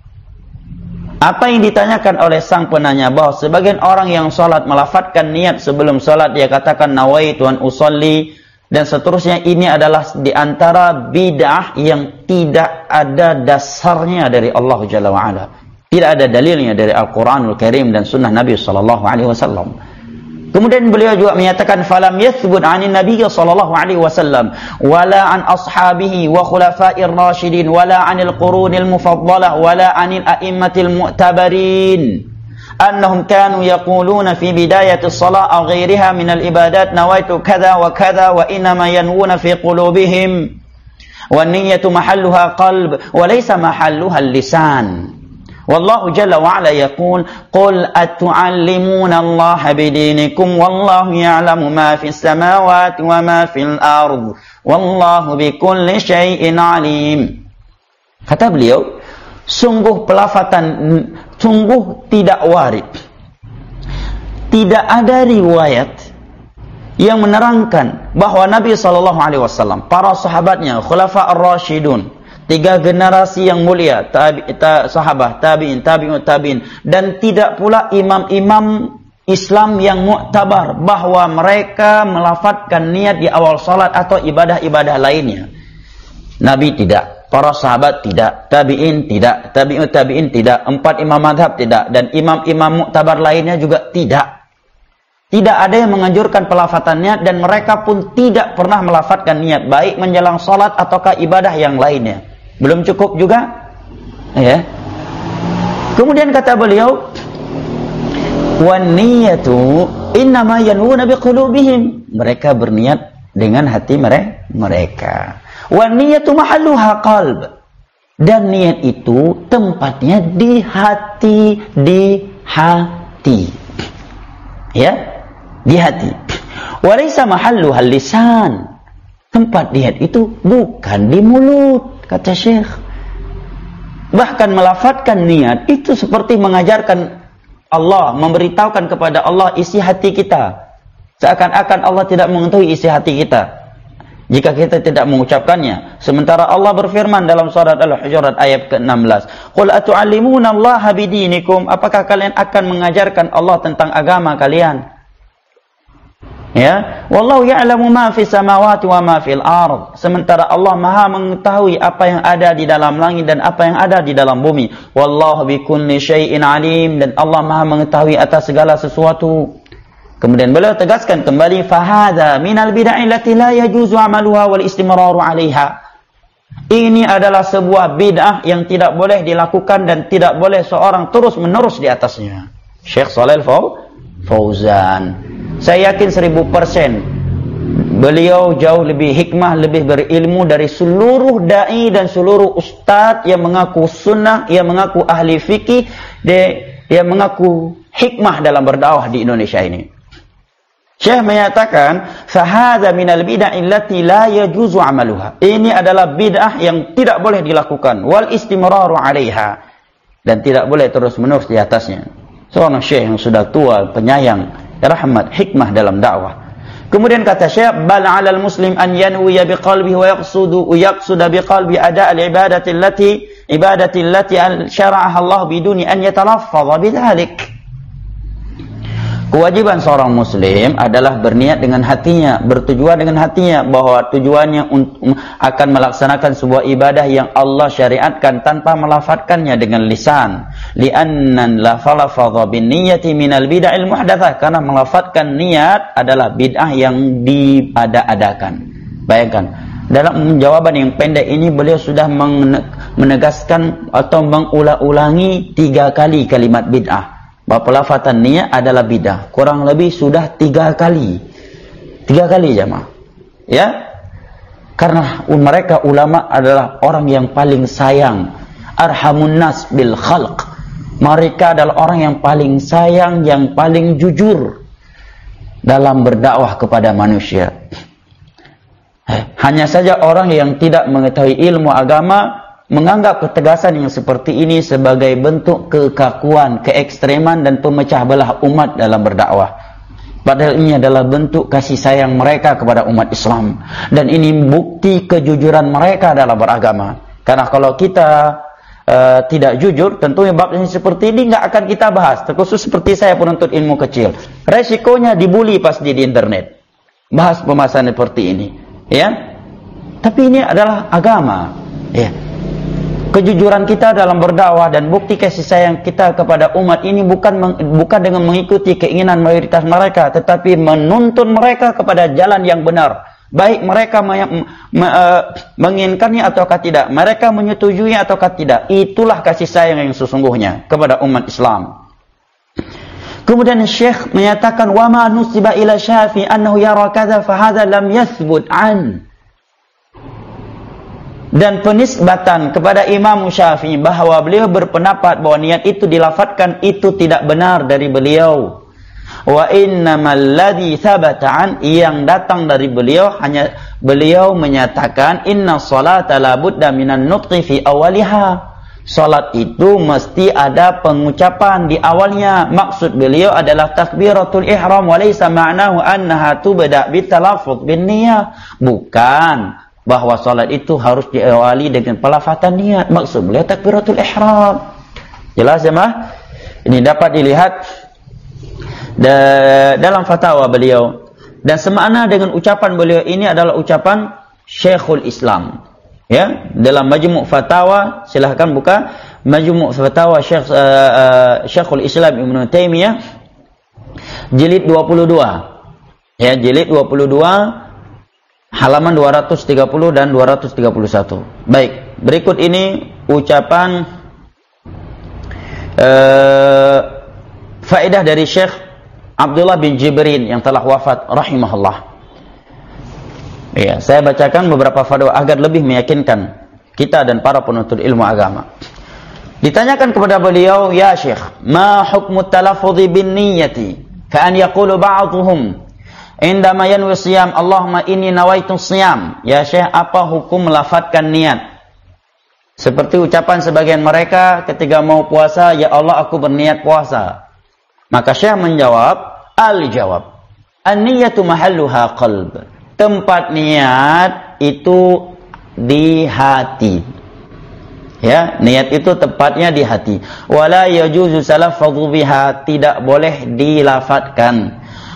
Apa yang ditanyakan oleh sang penanya, bahwa sebagian orang yang salat melafadzkan niat sebelum salat, dia katakan nawaitu an usalli dan seterusnya, ini adalah di antara bid'ah yang tidak ada dasarnya dari Allah Jalla wa Ala. Tidak ada dalilnya dari Al-Quranul Karim dan Sunnah Nabi Sallallahu Alaihi Wasallam. Kemudian beliau juga menyatakan, falam yathbut anin Nabi Sallallahu Alaihi Wasallam, wala an ashabihi wa khulafa'ir rasyidin, wala anil qurunil mufaddalah, wala anil a'immatil mu'tabarin, annahum kanu yaquluna fi bidayatis salah aw ghairiha min al-ibadat nawaitu kadha wa kadha wa innama yanwuna fi qulubihim wa niyyatu mahalluha qalb wa laysa mahalluha al-lisan. Wallahu jalla wa ala yaqul qul atu'allimuna Allah bidinikum wallahu ya'lamu ma fis samawati wa ma fil ard wallahu bikulli syai'in alim. Kata beliau, sungguh pelafatan, sungguh tidak warid, tidak ada riwayat yang menerangkan bahwa Nabi sallallahu alaihi wasallam, para sahabatnya, khulafa ar-rasyidun, tiga generasi yang mulia, tabi, ta, sahabat, tabi'in, tabi'ut tabi'in, dan tidak pula imam-imam Islam yang mu'tabar, bahwa mereka melafadzkan niat di awal salat atau ibadah-ibadah lainnya. Nabi tidak, para sahabat tidak, tabi'in tidak, tabi'ut tabi'in tidak, empat imam madhab tidak, dan imam-imam mu'tabar lainnya juga tidak. Tidak ada yang menganjurkan pelafadzan niat, dan mereka pun tidak pernah melafadzkan niat, baik menjelang salat ataukah ibadah yang lainnya. Belum cukup juga, ya. Kemudian kata beliau, wan niyatu innama yanwuna biqulubihim, mereka berniat dengan hati mereka. Wan niyatu mahalluha qalb, dan niat itu tempatnya di hati, di hati, ya, di hati. Walaysa mahalluha lisan, tempat niat itu bukan di mulut, kata Syekh. Bahkan melafadzkan niat itu seperti mengajarkan Allah, memberitahukan kepada Allah isi hati kita. Seakan-akan Allah tidak mengetahui isi hati kita jika kita tidak mengucapkannya. Sementara Allah berfirman dalam surat Al-Hujurat ayat ke enam belas, qul atu'allimuna Allah bidinikum, apakah kalian akan mengajarkan Allah tentang agama kalian? Ya, wallahu ya'lamu ma fis samawati wa ma fil ard. Sementara Allah Maha mengetahui apa yang ada di dalam langit dan apa yang ada di dalam bumi. Wallahu bikulli syai'in alim, dan Allah Maha mengetahui atas segala sesuatu. Kemudian beliau tegaskan kembali, fahadha minal bid'ah allati la yajuzu 'amaluha wal istimraru 'alaiha. Ini adalah sebuah bid'ah yang tidak boleh dilakukan dan tidak boleh seorang terus-menerus di atasnya. Syekh Shalih Fauzan. Saya yakin seribu persen beliau jauh lebih hikmah, lebih berilmu dari seluruh da'i dan seluruh ustadz yang mengaku sunnah, yang mengaku ahli fikih, yang mengaku hikmah dalam berdakwah di Indonesia ini. Syekh menyatakan, fahadha minal bid'ah allati la yajuzu 'amaluha. Ini adalah bid'ah yang tidak boleh dilakukan, wal istimraru 'alaiha, dan tidak boleh terus-menerus di atasnya. Seorang syekh yang sudah tua, penyayang, rahmat, hikmah dalam dakwah. Kemudian kata Syekh, bal 'alal muslim an yanwiya biqalbihi wa yaqsudu yaqsuda biqalbi ada' al-ibadati allati ibadati allati syara'aha Allah biduni an yatalaffadha bidzalik. Kewajiban seorang muslim adalah berniat dengan hatinya, bertujuan dengan hatinya, bahwa tujuannya akan melaksanakan sebuah ibadah yang Allah syariatkan tanpa melafadzkannya dengan lisan. Li'annan la falafadha bin niyyati minal bid'il muhdatsah, karena melafadzkan niat adalah bid'ah yang diada-adakan. Bayangkan, dalam jawaban yang pendek ini beliau sudah menegaskan atau mengulang-ulangi tiga kali kalimat bid'ah. Bahwa pelafatan niat adalah bidah. Kurang lebih sudah tiga kali. Tiga kali jemaah. Ya. Karena mereka ulama adalah orang yang paling sayang. Arhamun nas bil khalq. Mereka adalah orang yang paling sayang, yang paling jujur dalam berdakwah kepada manusia. Hanya saja orang yang tidak mengetahui ilmu agama menganggap ketegasan yang seperti ini sebagai bentuk kekakuan, keekstreman, dan pemecah belah umat dalam berdakwah. Padahal ini adalah bentuk kasih sayang mereka kepada umat Islam. Dan ini bukti kejujuran mereka dalam beragama. Karena kalau kita uh, tidak jujur, tentunya bab yang seperti ini nggak akan kita bahas. Terkhusus seperti saya penuntut ilmu kecil. Resikonya dibully pas di internet. Bahas pembahasan seperti ini. Ya. Tapi ini adalah agama. Ya. Kejujuran kita dalam berdakwah dan bukti kasih sayang kita kepada umat ini bukan bukan dengan mengikuti keinginan mayoritas mereka, tetapi menuntun mereka kepada jalan yang benar. Baik mereka me, me, uh, menginginkannya ataukah tidak, mereka menyetujui ataukah tidak. Itulah kasih sayang yang sesungguhnya kepada umat Islam. Kemudian Syekh menyatakan, wa ma nusiba ila Syafi'i annahu yara kadza fa hadza lam yathbut an. Dan penisbatan kepada Imam Syafi'i bahwa beliau berpendapat bahwa niat itu dilafadzkan, itu tidak benar dari beliau. Wa innamal ladzi thabata an, yang datang dari beliau hanya beliau menyatakan inna sholata la budda minan nutqi fi awaliha. Salat itu mesti ada pengucapan di awalnya. Maksud beliau adalah takbiratul ihram wa laysa ma'nahu annaha tubda bitalaffuz bin niyyah. Bukan bahwa salat itu harus diawali dengan pelafatan niat. Maksud beliau takbiratul ihram. Jelas ya mah? Ini dapat dilihat da- dalam fatwa beliau. Dan semakna dengan ucapan beliau ini adalah ucapan Syekhul Islam. Ya, dalam Majmu' Fatawa, silahkan buka Majmu' Fatawa Syekh uh, uh, Syekhul Islam Ibnu Taimiyah jilid dua puluh dua. Ya, jilid dua puluh dua halaman dua ratus tiga puluh dan dua ratus tiga puluh satu. Baik, berikut ini ucapan uh, faedah dari Syekh Abdullah bin Jibrin yang telah wafat rahimahullah. Ya, saya bacakan beberapa fatwa agar lebih meyakinkan kita dan para penuntut ilmu agama. Ditanyakan kepada beliau, ya Syekh, ma hukmu talaffudhi bin niyyati? Fa an yaqulu ba'dhum indama yanwi siyam Allahumma inni nawaitu siyam. Ya Syekh, apa hukum melafadzkan niat? Seperti ucapan sebagian mereka ketika mau puasa, ya Allah aku berniat puasa. Maka Syekh menjawab, al-jawab, an-niyyatu mahalluha qalb. Tempat niat itu di hati. Ya, niat itu tepatnya di hati. Wala yajuzu salaffadhu biha, tidak boleh dilafadzkan.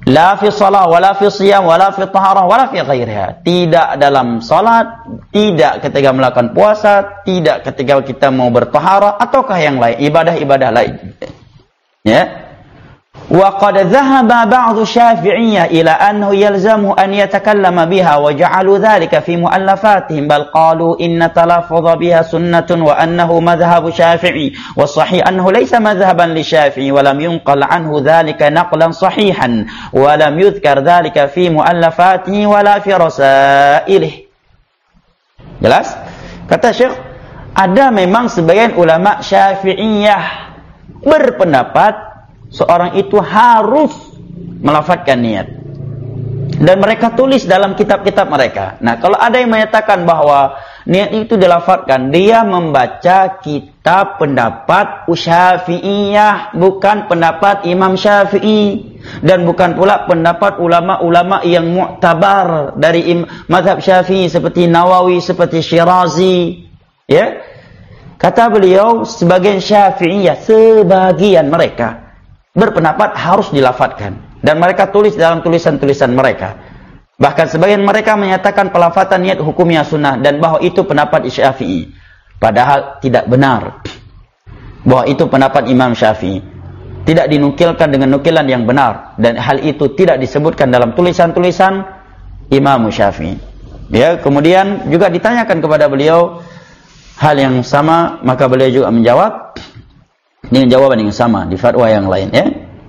La fi salat, wala fi siyam, wala fi taharah, wala fi ghairiha. Tidak dalam salat, tidak ketika melakukan puasa, tidak ketika kita mau bertaharah, ataukah yang lain, ibadah-ibadah lain. Ya. Wa qad dhahaba ba'd Syafi'iyyah ila annahu yalzamu an yatakallama biha wa ja'alu dhalika fi mu'allafatihim bal qalu inna talaffudha biha sunnatun wa annahu madhhabu Syafi'i wa sahih annahu laysa madhhaban li Syafi'i wa lam yunqal anhu dhalika naqlan sahihan wa lam yudhkar dhalika fi mu'allafatihi wa la fi rasailihi. Jelas? Kata Syekh, ada memang sebagian ulama Syafi'iyah berpendapat seorang itu harus melafadzkan niat. Dan mereka tulis dalam kitab-kitab mereka. Nah, kalau ada yang menyatakan bahwa niat itu dilafadzkan, dia membaca kitab pendapat Syafi'iyah, bukan pendapat Imam Syafi'i. Dan bukan pula pendapat ulama-ulama yang mu'tabar dari mazhab Syafi'i seperti Nawawi, seperti Syirazi. Ya. Kata beliau, sebagian Syafi'iyah, sebagian mereka berpendapat harus dilafadzkan, dan mereka tulis dalam tulisan-tulisan mereka. Bahkan sebagian mereka menyatakan pelafatan niat hukumnya sunnah, dan bahwa itu pendapat Syafi'i. Padahal tidak benar bahwa itu pendapat Imam Syafi'i. Tidak dinukilkan dengan nukilan yang benar, dan hal itu tidak disebutkan dalam tulisan-tulisan Imam Syafi'i. Ya, kemudian juga ditanyakan kepada beliau hal yang sama, maka beliau juga menjawab dengan jawaban yang sama di fatwa yang lain, ya.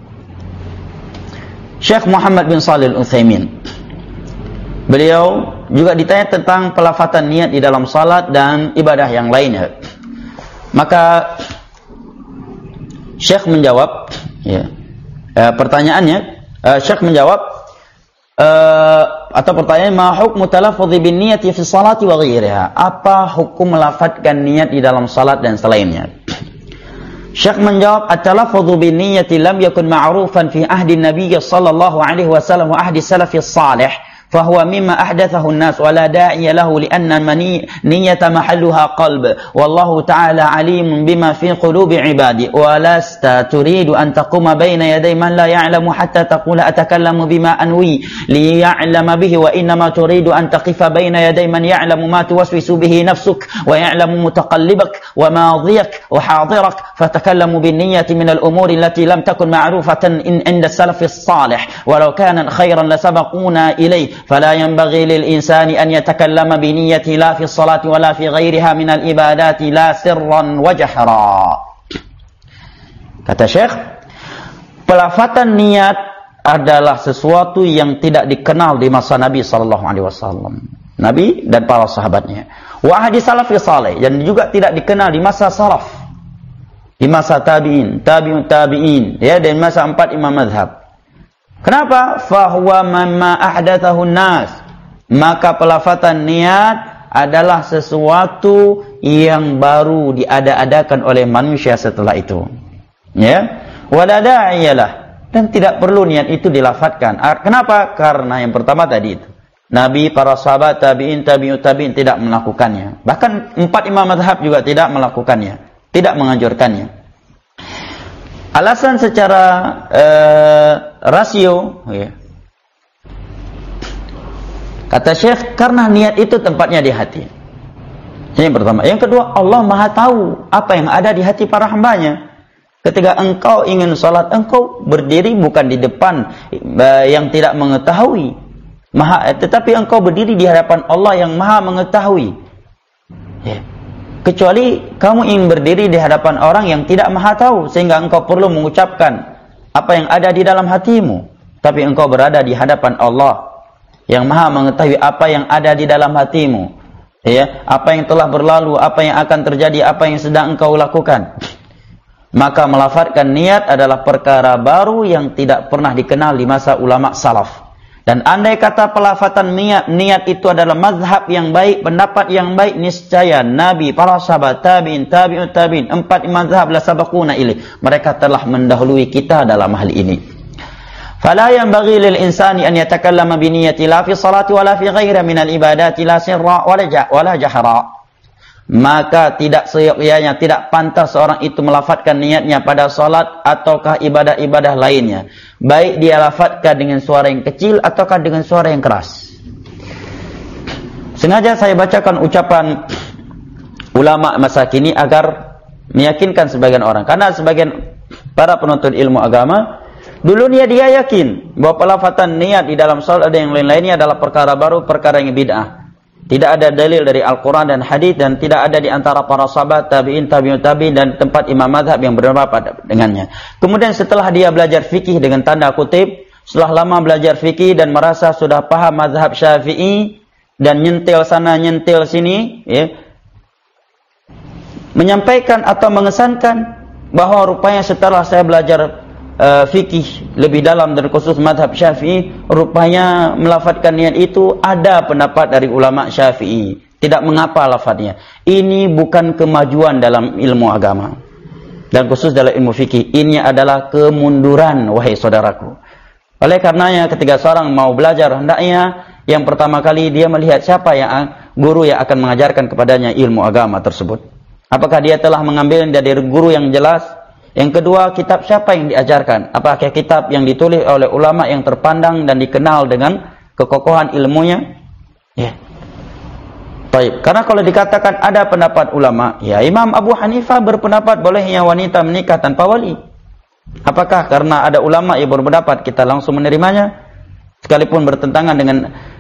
Syekh Muhammad bin Shalih Al-Utsaimin, beliau juga ditanya tentang pelafatan niat di dalam salat dan ibadah yang lainnya. Maka Syekh menjawab, ya, e, pertanyaannya, e, Syekh menjawab, e, atau pertanyaan, ma hukmu talaffudzi bin niyati fi salati wa ghairiha? Apa hukum melafadzkan niat di dalam salat dan selainnya? Syekh menjawab, at-talaffudzu bin niyyati lam yakun ma'rufan fi ahdi Nabi sallallahu alaihi wasallam wa ahdi salafis salih, فهو مما أحدثه الناس ولا داعي له لأن النية محلها قلب والله تعالى عليم بما في قلوب عباده ولست تريد أن تقوم بين يدي من لا يعلم حتى تقول أتكلم بما أنوي ليعلم به وإنما تريد أن تقف بين يدي من يعلم ما توسوس به نفسك ويعلم متقلبك وماضيك وحاضرك فتكلم بالنية من الأمور التي لم تكن معروفة عند السلف الصالح ولو كان خيرا لسبقونا إليه فلا ينبغي للإنسان أن يتكلم بنيته لا في الصلاة ولا في غيرها من الإبادات لا سرا وجهرا. Kata Syekh, pelafatan niat adalah sesuatu yang tidak dikenal di masa Nabi sallallahu alaihi wasallam, Nabi dan para sahabatnya. Wa ahdi salafis salih, dan juga tidak dikenal di masa salaf, di masa tabi'in, tabi'un tabi'in, ya, dan masa empat imam mazhab. Kenapa? Fahuwa mimma ahdatsahu nas. Maka pelafatan niat adalah sesuatu yang baru diada-adakan oleh manusia setelah itu. Ya. Wala da'iyalah, dan tidak perlu niat itu dilafatkan. Kenapa? Karena yang pertama tadi itu, Nabi, para sahabat, tabi'in, tabi'ut tabi'in tidak melakukannya. Bahkan empat imam mazhab juga tidak melakukannya, tidak menganjurkannya. Alasan secara uh, rasio, ya. Kata Syekh, karena niat itu tempatnya di hati. Ini yang pertama. Yang kedua, Allah Maha tahu apa yang ada di hati para hambanya. Ketika engkau ingin sholat, engkau berdiri bukan di depan uh, yang tidak mengetahui, Maha, tetapi engkau berdiri di hadapan Allah yang Maha mengetahui. Ya. Kecuali kamu ingin berdiri di hadapan orang yang tidak maha tahu, sehingga engkau perlu mengucapkan apa yang ada di dalam hatimu. Tapi engkau berada di hadapan Allah yang maha mengetahui apa yang ada di dalam hatimu, ya, apa yang telah berlalu, apa yang akan terjadi, apa yang sedang engkau lakukan. Maka melafadzkan niat adalah perkara baru yang tidak pernah dikenal di masa ulama salaf. Dan andai kata pelafatan niat, niat itu adalah mazhab yang baik, pendapat yang baik, niscaya Nabi, para sahabat, tabi'in, tabi'ut tabi'in, empat mazhab la sabaquna ilaih, mereka telah mendahului kita dalam hal ini. Fala yanbaghi lil insani an yatakallama bi niyyati la fi salati wala fi ghairiha min al ibadati la sirra wala ja wala jahra. maka tidak seyogyanya, tidak pantas seorang itu melafadzkan niatnya pada salat ataukah ibadah-ibadah lainnya, baik dia lafadzkan dengan suara yang kecil ataukah dengan suara yang keras. Sengaja saya bacakan ucapan ulama masa kini agar meyakinkan sebagian orang, karena sebagian para penuntut ilmu agama dulu dia dia yakin bahwa pelafatan niat di dalam salat ada yang lain-lainnya adalah perkara baru, perkara yang bid'ah. Tidak ada dalil dari Al-Quran dan hadis, dan tidak ada di antara para sahabat, tabi'in, tabi'ut tabi'in, dan tempat imam madhab yang berpendapat dengannya. Kemudian setelah dia belajar fikih dengan tanda kutip, setelah lama belajar fikih dan merasa sudah paham mazhab Syafi'i dan nyentil sana nyentil sini, ya, menyampaikan atau mengesankan bahwa rupanya setelah saya belajar Uh, fikih lebih dalam dan khusus mazhab Syafi'i, rupanya melafadzkan niat itu ada pendapat dari ulama Syafi'i, tidak mengapa lafadznya. Ini bukan kemajuan dalam ilmu agama dan khusus dalam ilmu fikih, ini adalah kemunduran, wahai saudaraku. Oleh karenanya ketika seorang mau belajar, hendaknya yang pertama kali dia melihat siapa yang guru yang akan mengajarkan kepadanya ilmu agama tersebut. Apakah dia telah mengambil dari guru yang jelas? Yang kedua, kitab siapa yang diajarkan? Apakah kitab yang ditulis oleh ulama yang terpandang dan dikenal dengan kekokohan ilmunya? Ya. Baik. Karena kalau dikatakan ada pendapat ulama, ya Imam Abu Hanifah berpendapat bolehnya wanita menikah tanpa wali. Apakah karena ada ulama yang berpendapat kita langsung menerimanya? Sekalipun bertentangan dengan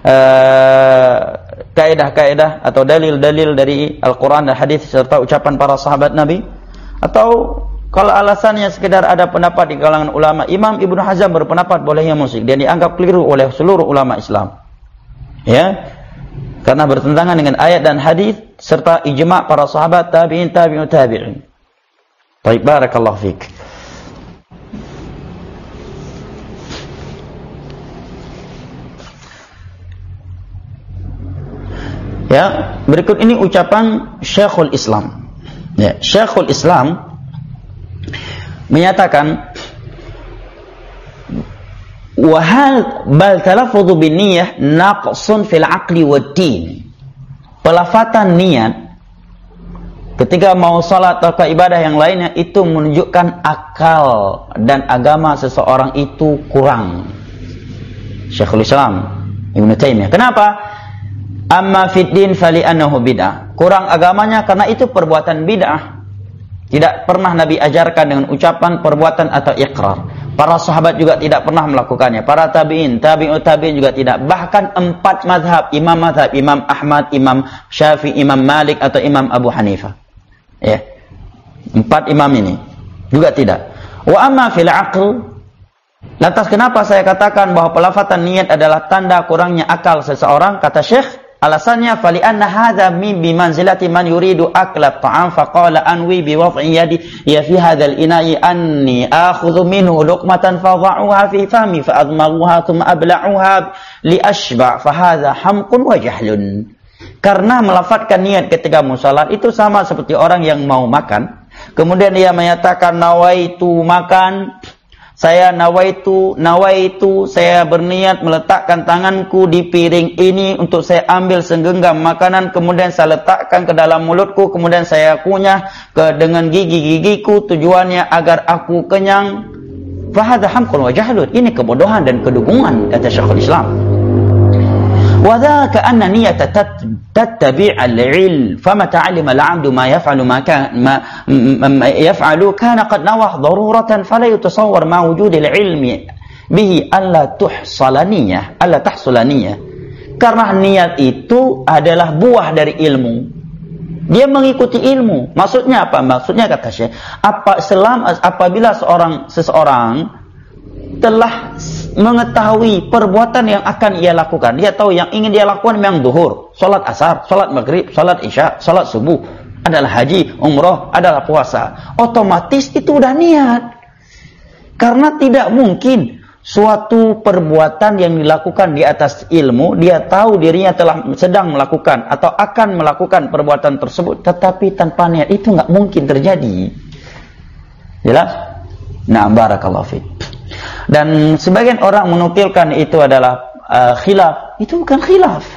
uh, kaedah-kaedah atau dalil-dalil dari Al-Quran dan hadis serta ucapan para sahabat Nabi? Atau kalau alasannya sekedar ada pendapat di kalangan ulama, Imam Ibnu Hazm berpendapat bolehnya musik, dan dianggap keliru oleh seluruh ulama Islam. Ya, karena bertentangan dengan ayat dan hadis serta ijma' para sahabat, tabi'in, tabi'ut tabi'in. Baik, barakallahu fiik. Ya, berikut ini ucapan Syekhul Islam. Ya, Syekhul Islam menyatakan, wahal bal talaffudhu bin niyyah naqsun fil aqli wad din. Pelafatan niat ketika mau salat atau ibadah yang lainnya itu menunjukkan akal dan agama seseorang itu kurang. Syekhul Islam Ibnu Taimiyah. Kenapa? Amma fid din fali annahu bid'ah. Kurang agamanya karena itu perbuatan bid'ah. Tidak pernah Nabi ajarkan dengan ucapan, perbuatan atau ikrar. Para sahabat juga tidak pernah melakukannya. Para tabi'in, tabi'ut tabi'in juga tidak. Bahkan empat mazhab, imam mazhab, Imam Ahmad, Imam Syafi'i, Imam Malik atau Imam Abu Hanifah. Ya. Empat imam ini juga tidak. Wa amma fil aql, lantas kenapa saya katakan bahwa pelafatan niat adalah tanda kurangnya akal seseorang? Kata Syekh, alasannya fali anna hadza min bi manzilati man yuridu akla ta'am faqala anwi bi wad'i yadi ya fi hadzal ina'i anni akhudhu minhu luqmatan fadha'uha fi fami fa admaghuha thumma abla'uha li ashba' fa hadza hamqun wa jahlun. Karena melafadzkan niat ketika musalat itu sama seperti orang yang mau makan, kemudian dia menyatakan nawaitu makan, saya nawaitu, nawaitu, saya berniat meletakkan tanganku di piring ini untuk saya ambil segenggam makanan, kemudian saya letakkan ke dalam mulutku, kemudian saya kunyah ke dengan gigi-gigiku, tujuannya agar aku kenyang. Fahadha hamqun wa jahlun. Ini kebodohan dan kedukungan, kata Syekhul Islam. Wa dzaka anna niyyata tattabi' al-'ilm famata 'alima al-'abdu ma yaf'alu ma kana ma yaf'alu kana qad nawah daruratan fala yutasawwar ma wujud al-'ilmi bihi alla tuhsala niyyah alla tahsula niyyah. Karena niat itu adalah buah dari ilmu. Dia mengikuti ilmu. Maksudnya apa? Maksudnya kata Syekh, apa selama apabila seorang seseorang telah mengetahui perbuatan yang akan ia lakukan, dia tahu yang ingin dia lakukan memang zuhur, salat asar, salat maghrib, salat isya, salat subuh, adalah haji, umrah, adalah puasa, otomatis itu udah niat. Karena tidak mungkin suatu perbuatan yang dilakukan di atas ilmu, dia tahu dirinya telah sedang melakukan atau akan melakukan perbuatan tersebut, tetapi tanpa niat, itu nggak mungkin terjadi. Jelas? Nah, barakallahu fiik. Dan sebagian orang menukilkan itu adalah uh, khilaf. Itu bukan khilaf.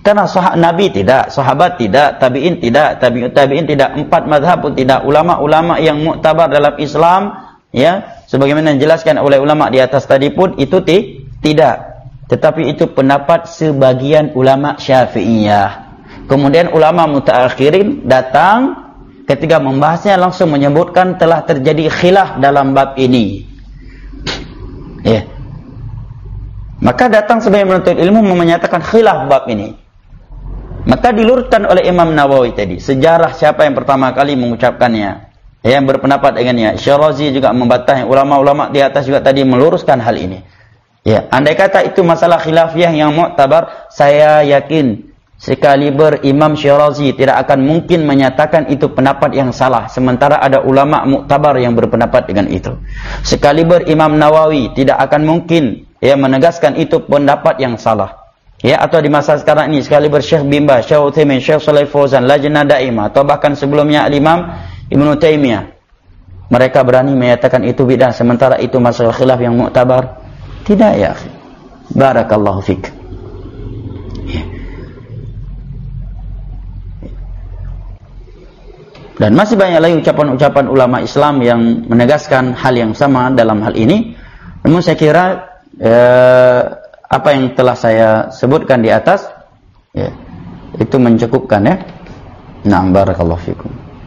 Karena sah Nabi tidak, sahabat tidak, tabi'in tidak, tabi'ut tabi'in tidak, empat mazhab pun tidak, ulama-ulama yang muktabar dalam Islam, ya, sebagaimana dijelaskan oleh ulama di atas tadi pun itu ti, tidak. Tetapi itu pendapat sebagian ulama Syafi'iyah. Kemudian ulama mutaakhirin datang ketika membahasnya langsung menyebutkan telah terjadi khilaf dalam bab ini. Ya. Maka datang sebagai penuntut ilmu menyatakan khilaf bab ini. Maka diluruskan oleh Imam Nawawi tadi sejarah siapa yang pertama kali mengucapkannya, yang berpendapat dengannya. Syirazi juga membantahnya, ulama-ulama di atas juga tadi meluruskan hal ini. Ya, andai kata itu masalah khilafiyah yang muktabar, saya yakin sekaliber Imam Syirazi tidak akan mungkin menyatakan itu pendapat yang salah, sementara ada ulama muktabar yang berpendapat dengan itu. Sekaliber Imam Nawawi tidak akan mungkin ya menegaskan itu pendapat yang salah. Ya, atau di masa sekarang ini sekaliber Syekh bin Baz, Syekh Utsaimin, Syekh Shalih Fauzan, Lajnah Daimah, atau bahkan sebelumnya Imam Ibnu Taimiyah, mereka berani menyatakan itu bid'ah sementara itu masalah khilaf yang muktabar. Tidak ya akhi. Barakallahu fik. Ya. Dan masih banyak lagi ucapan-ucapan ulama Islam yang menegaskan hal yang sama dalam hal ini. Namun saya kira eh, apa yang telah saya sebutkan di atas ya, itu mencukupkan ya. Nah, barakallahu fikum.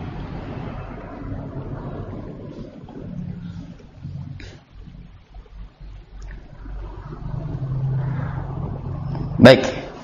Baik.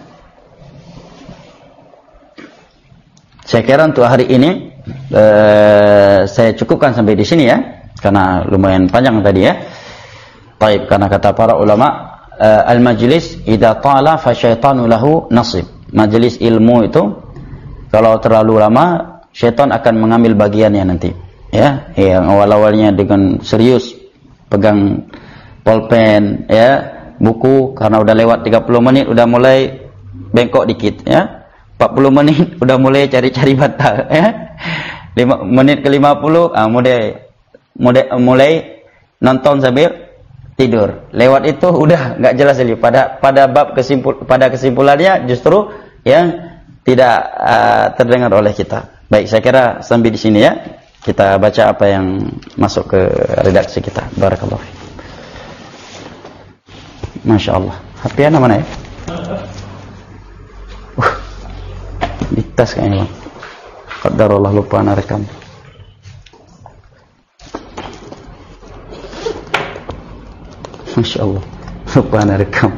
Saya kira untuk hari ini eh, saya cukupkan sampai di sini ya, karena lumayan panjang tadi ya. Baik, karena kata para ulama, Uh, al-majlis idza tala fa syaitanu lahu nasib. Majelis ilmu itu kalau terlalu lama syaitan akan mengambil bagiannya nanti. Ya, yang awal-awalnya dengan serius pegang pulpen ya, buku, karena udah lewat tiga puluh menit udah mulai bengkok dikit ya. empat puluh menit udah mulai cari-cari batal ya. lima menit ke lima puluh ah mulai mulai mulai nonton sambil tidur. Lewat itu udah nggak jelas lagi. Pada pada bab kesimpul pada kesimpulannya justru yang tidak uh, terdengar oleh kita. Baik, saya kira sampai di sini ya. Kita baca apa yang masuk ke redaksi kita. Barakallahu fiik. Masya Allah. H P nya mana ya? Uh, di tas kayaknya. Qadarullah lupa narekam. Masya Allah, lupa narekam.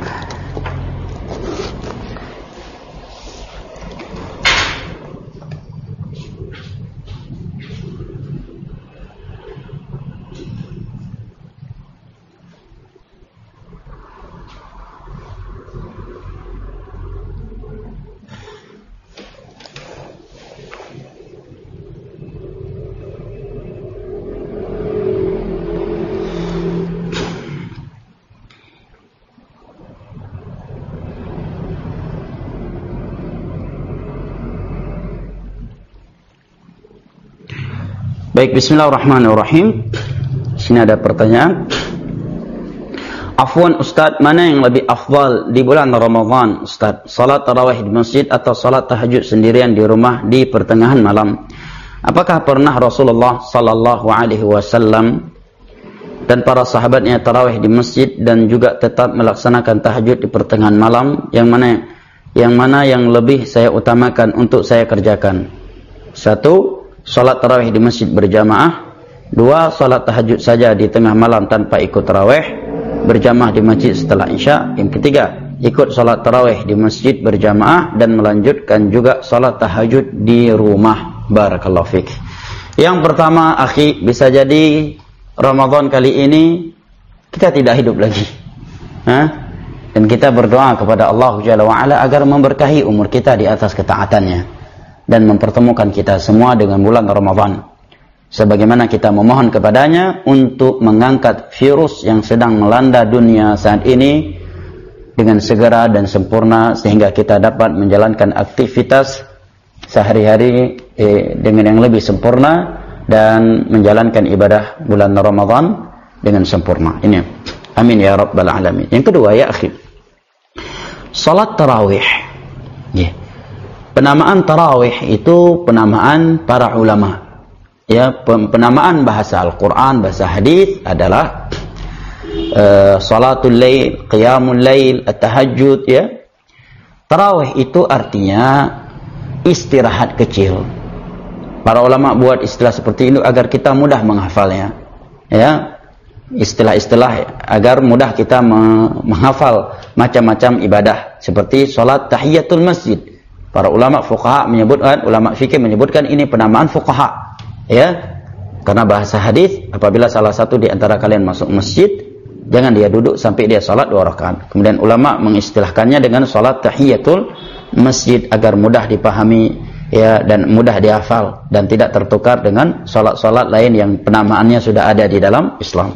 Baik, bismillahirrahmanirrahim. Sini ada pertanyaan. Afwan Ustaz, mana yang lebih afdal di bulan Ramadan Ustaz? Salat tarawih di masjid atau salat tahajud sendirian di rumah di pertengahan malam? Apakah pernah Rasulullah sallallahu alaihi wasallam dan para sahabatnya tarawih di masjid dan juga tetap melaksanakan tahajud di pertengahan malam? Yang mana yang mana yang lebih saya utamakan untuk saya kerjakan? Satu, salat tarawih di masjid berjamaah. Dua, salat tahajud saja di tengah malam tanpa ikut tarawih berjamaah di masjid setelah isya. Yang ketiga, ikut salat tarawih di masjid berjamaah dan melanjutkan juga salat tahajud di rumah. Barakallahu fiik. Yang pertama, akhi, bisa jadi Ramadan kali ini kita tidak hidup lagi. Hah? Dan kita berdoa kepada Allah Jalla wa Ala agar memberkahi umur kita di atas ketaatannya dan mempertemukan kita semua dengan bulan Ramadan, sebagaimana kita memohon kepadanya untuk mengangkat virus yang sedang melanda dunia saat ini dengan segera dan sempurna, sehingga kita dapat menjalankan aktivitas sehari-hari eh, dengan yang lebih sempurna dan menjalankan ibadah bulan Ramadan dengan sempurna. Ini, amin ya rabbal alamin. Yang kedua ya akhi, salat tarawih Yeah. Penamaan tarawih itu penamaan para ulama. Ya, penamaan bahasa Al-Quran, bahasa hadis adalah uh, salatul lail, qiyamul lail, at-tahajjud, ya. Tarawih itu artinya istirahat kecil. Para ulama buat istilah seperti itu agar kita mudah menghafalnya. Ya, istilah-istilah agar mudah kita menghafal macam-macam ibadah seperti salat tahiyatul masjid. Para ulama fuqaha menyebutkan, ulama fikih menyebutkan ini penamaan fuqaha. Ya, karena bahasa hadis apabila salah satu di antara kalian masuk masjid, jangan dia duduk sampai dia salat dua rakaat. Kemudian ulama mengistilahkannya dengan salat tahiyatul masjid agar mudah dipahami, ya, dan mudah dihafal dan tidak tertukar dengan salat-salat lain yang penamaannya sudah ada di dalam Islam.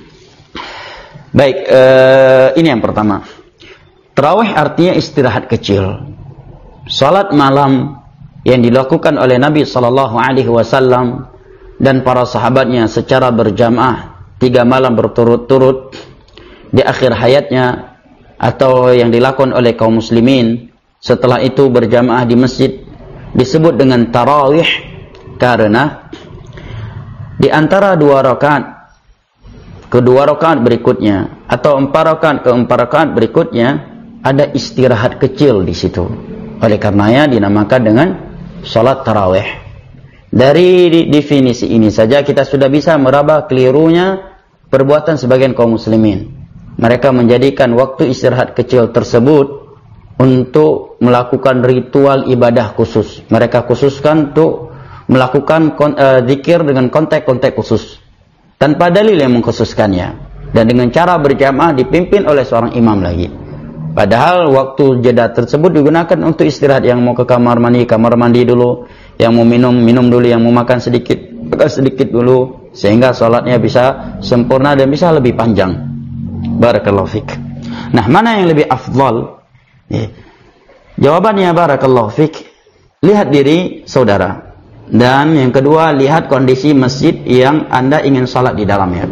Baik, eh, ini yang pertama. Tarawih artinya istirahat kecil. Salat malam yang dilakukan oleh Nabi sallallahu alaihi wasallam dan para sahabatnya secara berjamaah tiga malam berturut-turut di akhir hayatnya, atau yang dilakukan oleh kaum muslimin setelah itu berjamaah di masjid, disebut dengan tarawih karena di antara dua rakaat kedua rakaat berikutnya atau empat rakaat ke empat rakaat berikutnya ada istirahat kecil di situ. Oleh karenanya dinamakan dengan salat tarawih. Dari definisi ini saja kita sudah bisa meraba kelirunya perbuatan sebagian kaum muslimin. Mereka menjadikan waktu istirahat kecil tersebut untuk melakukan ritual ibadah khusus. Mereka khususkan untuk melakukan uh, zikir dengan konteks-konteks khusus tanpa dalil yang mengkhususkannya, dan dengan cara berjamaah dipimpin oleh seorang imam lagi. Padahal waktu jeda tersebut digunakan untuk istirahat. Yang mau ke kamar mandi, kamar mandi dulu. Yang mau minum, minum dulu. Yang mau makan sedikit, makan sedikit dulu. Sehingga sholatnya bisa sempurna dan bisa lebih panjang. Barakallahu fik. Nah, mana yang lebih afdal? Ya. Jawabannya barakallahu fik. Lihat diri saudara. Dan yang kedua, lihat kondisi masjid yang Anda ingin sholat di dalamnya.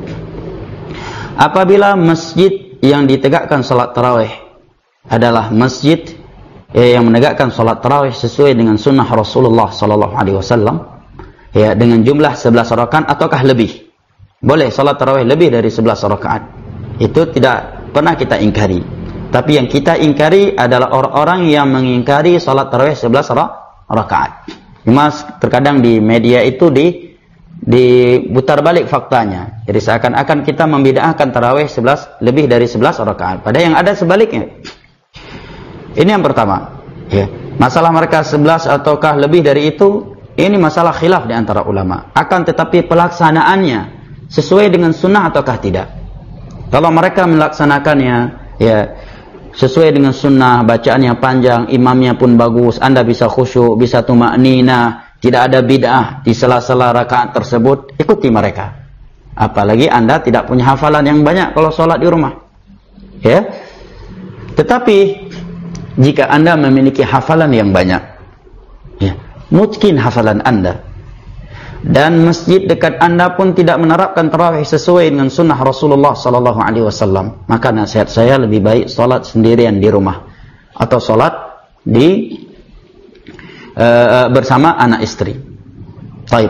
Apabila masjid yang ditegakkan sholat tarawih adalah masjid ya, yang menegakkan salat tarawih sesuai dengan sunnah Rasulullah sallallahu alaihi wasallam, ya, dengan jumlah sebelas rakaat ataukah lebih. Boleh salat tarawih lebih dari sebelas rakaat. Itu tidak pernah kita ingkari. Tapi yang kita ingkari adalah orang-orang yang mengingkari salat tarawih sebelas rakaat. Cuma terkadang di media itu di diputar balik faktanya. Jadi seakan-akan kita membid'ahkan tarawih sebelas lebih dari sebelas rakaat. Padahal yang ada sebaliknya. Ini yang pertama, ya. Masalah mereka sebelas ataukah lebih dari itu, ini masalah khilaf di antara ulama. Akan tetapi pelaksanaannya sesuai dengan sunnah ataukah tidak. Kalau mereka melaksanakannya, ya, sesuai dengan sunnah, bacaannya panjang, imamnya pun bagus, Anda bisa khusyuk, bisa tumakninah, tidak ada bid'ah di sela-sela rakaat tersebut, ikuti mereka. Apalagi Anda tidak punya hafalan yang banyak kalau sholat di rumah, ya. Tetapi jika Anda memiliki hafalan yang banyak, ya, mungkin hafalan Anda, dan masjid dekat Anda pun tidak menerapkan tarawih sesuai dengan sunnah Rasulullah sallallahu alaihi wasallam, maka nasihat saya lebih baik salat sendirian di rumah atau salat di uh, bersama anak istri. Baik.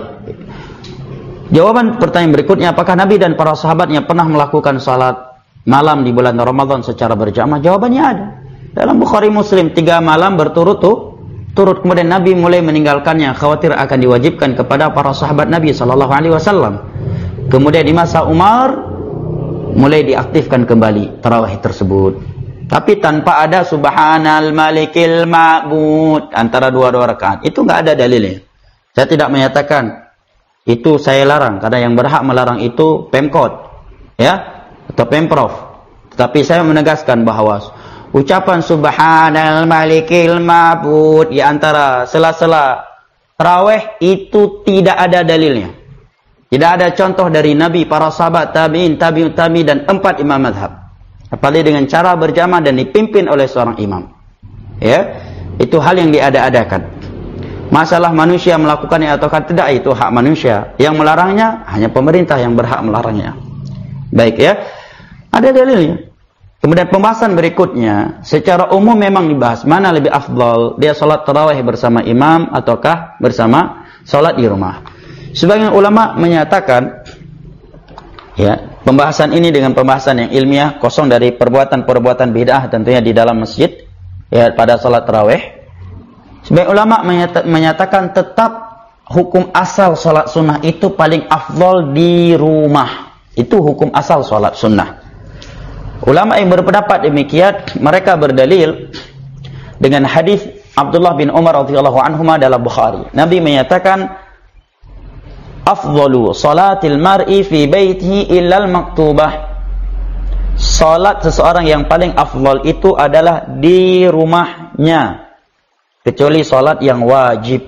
Jawaban pertanyaan berikutnya, apakah Nabi dan para sahabatnya pernah melakukan salat malam di bulan Ramadan secara berjamaah? Jawabannya ada. Dalam Bukhari Muslim, tiga malam berturut-turut, turut kemudian Nabi mulai meninggalkannya, khawatir akan diwajibkan kepada para sahabat Nabi sallallahu alaihi wasallam. Kemudian di masa Umar mulai diaktifkan kembali tarawih tersebut, tapi tanpa ada subhanal malikil ma'bud antara dua-dua rakaat. Itu enggak ada dalilnya. Saya tidak menyatakan itu saya larang, karena yang berhak melarang itu Pemkot, ya, atau Pemprov. Tetapi saya menegaskan bahwa ucapan subhanal malikil ma'bud di antara sela-sela tarawih itu tidak ada dalilnya. Tidak ada contoh dari Nabi, para sahabat, tabi'in, tabi'ut tabi'in, dan empat imam mazhab. Apalagi dengan cara berjamaah dan dipimpin oleh seorang imam. Ya, itu hal yang diada-adakan. Masalah manusia melakukannya atau tidak, itu hak manusia. Yang melarangnya hanya pemerintah yang berhak melarangnya. Baik, ya. Ada dalilnya. Kemudian pembahasan berikutnya, secara umum memang dibahas mana lebih afdal, dia salat tarawih bersama imam ataukah bersama salat di rumah. Sebagian ulama menyatakan, ya, pembahasan ini dengan pembahasan yang ilmiah, kosong dari perbuatan-perbuatan bid'ah tentunya di dalam masjid, ya, pada salat tarawih. Sebagian ulama menyata, menyatakan tetap hukum asal salat sunnah itu paling afdal di rumah. Itu hukum asal salat sunnah. Ulama yang berpendapat demikian, mereka berdalil dengan hadis Abdullah bin Umar radhiyallahu anhuma dalam Bukhari. Nabi menyatakan, afdalu salatil mar'i fi baitihi illal maktubah. Salat seseorang yang paling afdal itu adalah di rumahnya, kecuali salat yang wajib.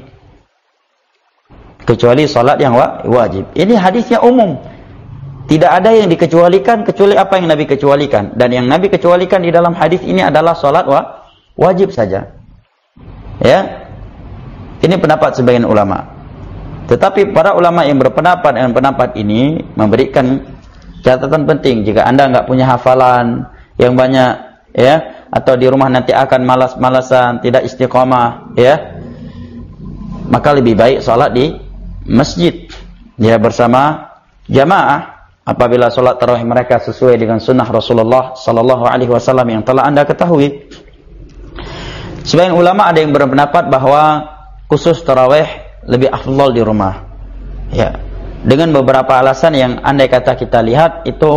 Kecuali salat yang wajib. Ini hadisnya umum. Tidak ada yang dikecualikan kecuali apa yang Nabi kecualikan. Dan yang Nabi kecualikan di dalam hadis ini adalah salat wa, wajib saja. Ya. Ini pendapat sebagian ulama. Tetapi para ulama yang berpendapat dengan pendapat ini memberikan catatan penting. Jika Anda enggak punya hafalan yang banyak, ya, atau di rumah nanti akan malas-malasan, tidak istiqamah, ya, maka lebih baik salat di masjid, ya, bersama jamaah. Apabila solat tarawih mereka sesuai dengan sunnah Rasulullah sallallahu alaihi wasallam yang telah Anda ketahui. Sebagian ulama ada yang berpendapat bahwa khusus tarawih lebih afdal di rumah. Ya, dengan beberapa alasan yang andai kata kita lihat itu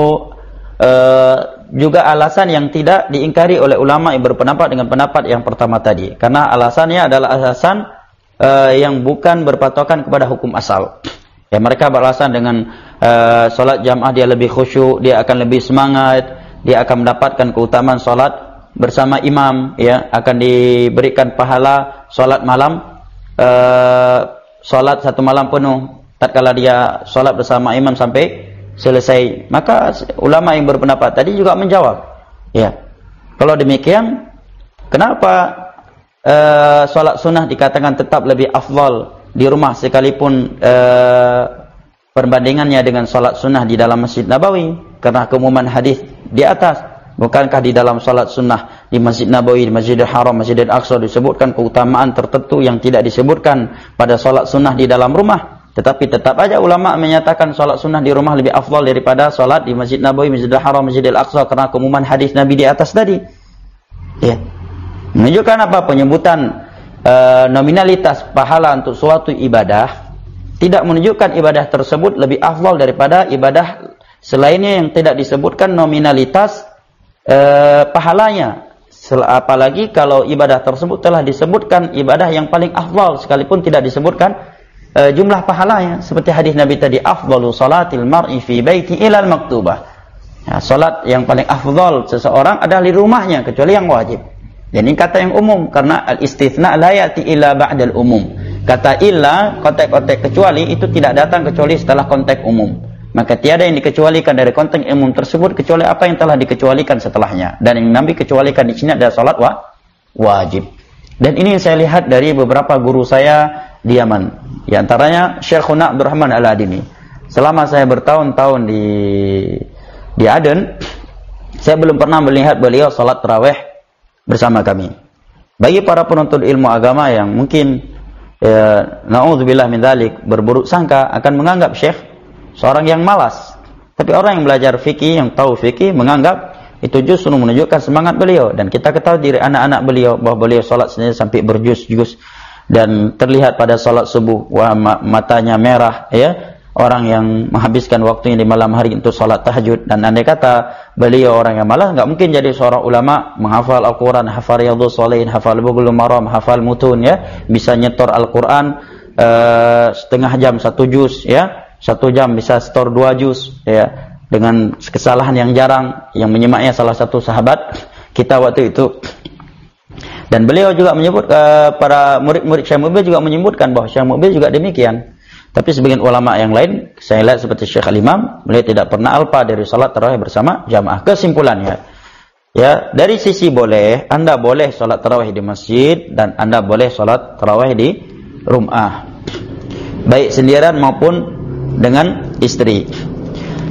uh, juga alasan yang tidak diingkari oleh ulama yang berpendapat dengan pendapat yang pertama tadi. Karena alasannya adalah alasan uh, yang bukan berpatokan kepada hukum asal. Ya, mereka beralasan dengan uh, solat jamaah dia lebih khusyuk, dia akan lebih semangat, dia akan mendapatkan keutamaan solat bersama imam, ya, akan diberikan pahala solat malam, uh, solat satu malam penuh, tatkala dia solat bersama imam sampai selesai. Maka ulama yang berpendapat tadi juga menjawab, ya, kalau demikian, kenapa uh, solat sunnah dikatakan tetap lebih afdal di rumah sekalipun uh, perbandingannya dengan salat sunnah di dalam Masjid Nabawi, karena keumuman hadis di atas. Bukankah di dalam salat sunnah di Masjid Nabawi, di Masjidil Haram, Masjidil Aqsa disebutkan keutamaan tertentu yang tidak disebutkan pada salat sunnah di dalam rumah? Tetapi tetap aja ulama menyatakan salat sunnah di rumah lebih afdal daripada salat di Masjid Nabawi, Masjidil Haram, Masjidil Aqsa, karena keumuman hadis Nabi di atas tadi. Ya. Menunjukkan apa? Penyebutan Uh, nominalitas pahala untuk suatu ibadah tidak menunjukkan ibadah tersebut lebih afdal daripada ibadah selainnya yang tidak disebutkan nominalitas uh, pahalanya. Apalagi kalau ibadah tersebut telah disebutkan ibadah yang paling afdal sekalipun tidak disebutkan uh, jumlah pahalanya, seperti hadis Nabi tadi, afdalu salatil mar'i fi baiti ilal maktubah. Ya, salat yang paling afdal seseorang adalah di rumahnya kecuali yang wajib. Dan ini kata yang umum, karena al-istithna la ya'ti illa ba'dal umum. Kata illa, konteks-konteks kecuali, itu tidak datang kecuali setelah konteks umum. Maka tiada yang dikecualikan dari konteks umum tersebut kecuali apa yang telah dikecualikan setelahnya. Dan yang Nabi kecualikan di sini adalah salat wa, wajib. Dan ini yang saya lihat dari beberapa guru saya di Yaman. Di antaranya Syekhuna Abdurrahman Al-Adimi. Selama saya bertahun-tahun di di Aden, saya belum pernah melihat beliau salat tarawih bersama kami. Bagi para penuntut ilmu agama yang mungkin ya, na'udzubillah min dzalik, berburuk sangka akan menganggap syekh seorang yang malas. Tapi orang yang belajar fikih, yang tahu fikih, menganggap itu justru menunjukkan semangat beliau. Dan kita ketahui diri anak-anak beliau bahwa beliau salat sampai berjus-jus dan terlihat pada salat subuh wah, matanya merah, ya. Orang yang menghabiskan waktunya di malam hari untuk salat tahajud. Dan andai kata beliau orang yang malas, enggak mungkin jadi seorang ulama, menghafal Al-Quran, hafal Riyadhus Shalihin, hafal Bulughul Maram, hafal mutun, ya, bisa nyetor Al-Quran uh, setengah jam satu juz, ya, satu jam bisa setor dua juz, ya, dengan kesalahan yang jarang, yang menyimaknya salah satu sahabat kita waktu itu. Dan beliau juga menyebut, uh, para murid-murid Syekh Mubil juga menyebutkan bahwa Syekh Mubil juga demikian. Tapi sebagian ulama yang lain, saya lihat seperti Syekh Al-Imam, beliau tidak pernah alpa dari salat tarawih bersama jamaah. Kesimpulannya, ya, dari sisi boleh, Anda boleh salat tarawih di masjid dan Anda boleh salat tarawih di rumah, baik sendirian maupun dengan istri.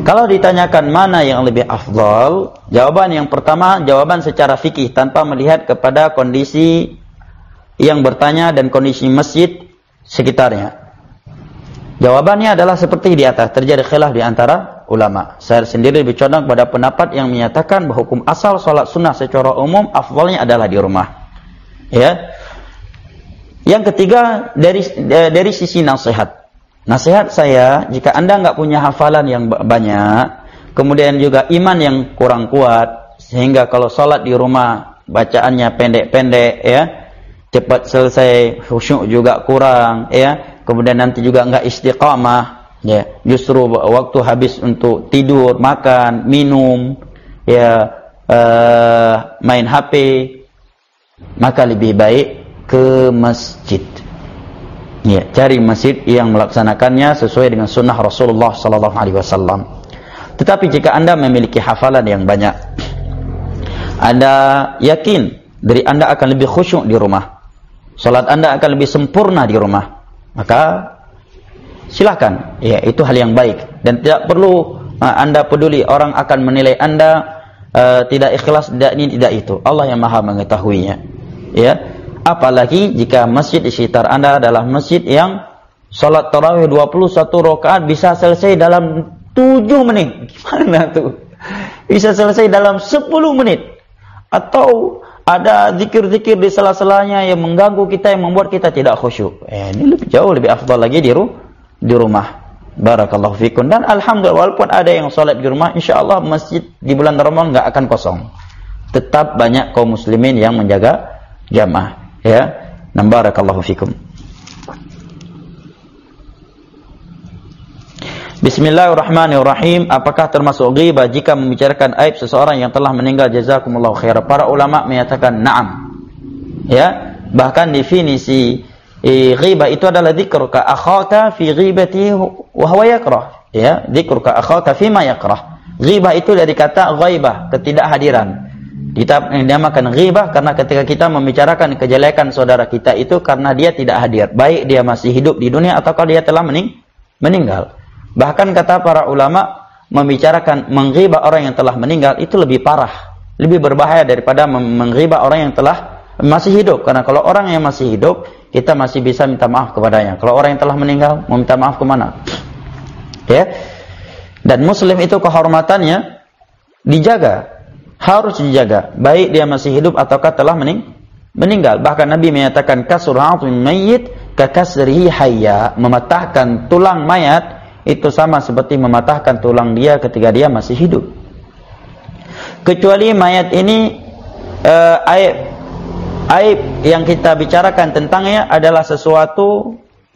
Kalau ditanyakan mana yang lebih afdal, jawaban yang pertama, jawaban secara fikih tanpa melihat kepada kondisi yang bertanya dan kondisi masjid sekitarnya. Jawabannya adalah seperti di atas, terjadi khilaf di antara ulama. Saya sendiri lebih condong pada pendapat yang menyatakan bahwa hukum asal salat sunnah secara umum afdalnya adalah di rumah. Ya. Yang ketiga, dari dari sisi nasihat. Nasihat saya, jika Anda enggak punya hafalan yang banyak, kemudian juga iman yang kurang kuat, sehingga kalau salat di rumah bacaannya pendek-pendek, ya, cepat selesai, khusyuk juga kurang, ya, kemudian nanti juga enggak istiqamah, ya, justru waktu habis untuk tidur, makan, minum, ya, uh, main H P, maka lebih baik ke masjid. Ya, cari masjid yang melaksanakannya sesuai dengan sunnah Rasulullah sallallahu alaihi wasallam. Tetapi jika Anda memiliki hafalan yang banyak, Anda yakin diri Anda akan lebih khusyuk di rumah, salat Anda akan lebih sempurna di rumah, maka silakan. Ya, itu hal yang baik dan tidak perlu uh, Anda peduli orang akan menilai Anda uh, tidak ikhlas, tidak ini, tidak itu. Allah yang Maha mengetahuinya. Ya. Apalagi jika masjid di sekitar Anda adalah masjid yang salat tarawih dua puluh satu rakaat bisa selesai dalam tujuh menit. Gimana tuh? Bisa selesai dalam sepuluh menit. Atau ada zikir-zikir di sela-selanya yang mengganggu kita, yang membuat kita tidak khusyuk. Eh, ini lebih jauh lebih afdal lagi di, ru di rumah. Barakallahu fikum. Dan alhamdulillah, walaupun ada yang salat di rumah, insyaallah masjid di bulan Ramadan enggak akan kosong. Tetap banyak kaum muslimin yang menjaga jamaah. Ya, barakallahu fikum. Bismillahirrahmanirrahim. Apakah termasuk ghibah jika membicarakan aib seseorang yang telah meninggal? Jazakumullahu khairan. Para ulama menyatakan na'am. Ya, bahkan definisi eh, ghibah itu adalah dzikruka akhaka fi ghibati wa huwa yakrah. Ya, dzikruka akhaka fi ma yakrah. Ghibah itu dari kata ghaibah, ketidakhadiran. Kita dinamakan ghibah karena ketika kita membicarakan kejelekan saudara kita itu karena dia tidak hadir, baik dia masih hidup di dunia ataukah dia telah mening meninggal. Bahkan kata para ulama, membicarakan menghibah orang yang telah meninggal itu lebih parah, lebih berbahaya daripada menghibah orang yang telah masih hidup. Karena kalau orang yang masih hidup, kita masih bisa minta maaf kepadanya. Kalau orang yang telah meninggal, mau minta maaf kemana? Ya. Dan muslim itu kehormatannya dijaga, harus dijaga, baik dia masih hidup ataukah telah mening meninggal. Bahkan Nabi menyatakan kasratul mayyit ka kasrihi hayya, mematahkan tulang mayat itu sama seperti mematahkan tulang dia ketika dia masih hidup. Kecuali mayat ini uh, aib aib yang kita bicarakan tentangnya adalah sesuatu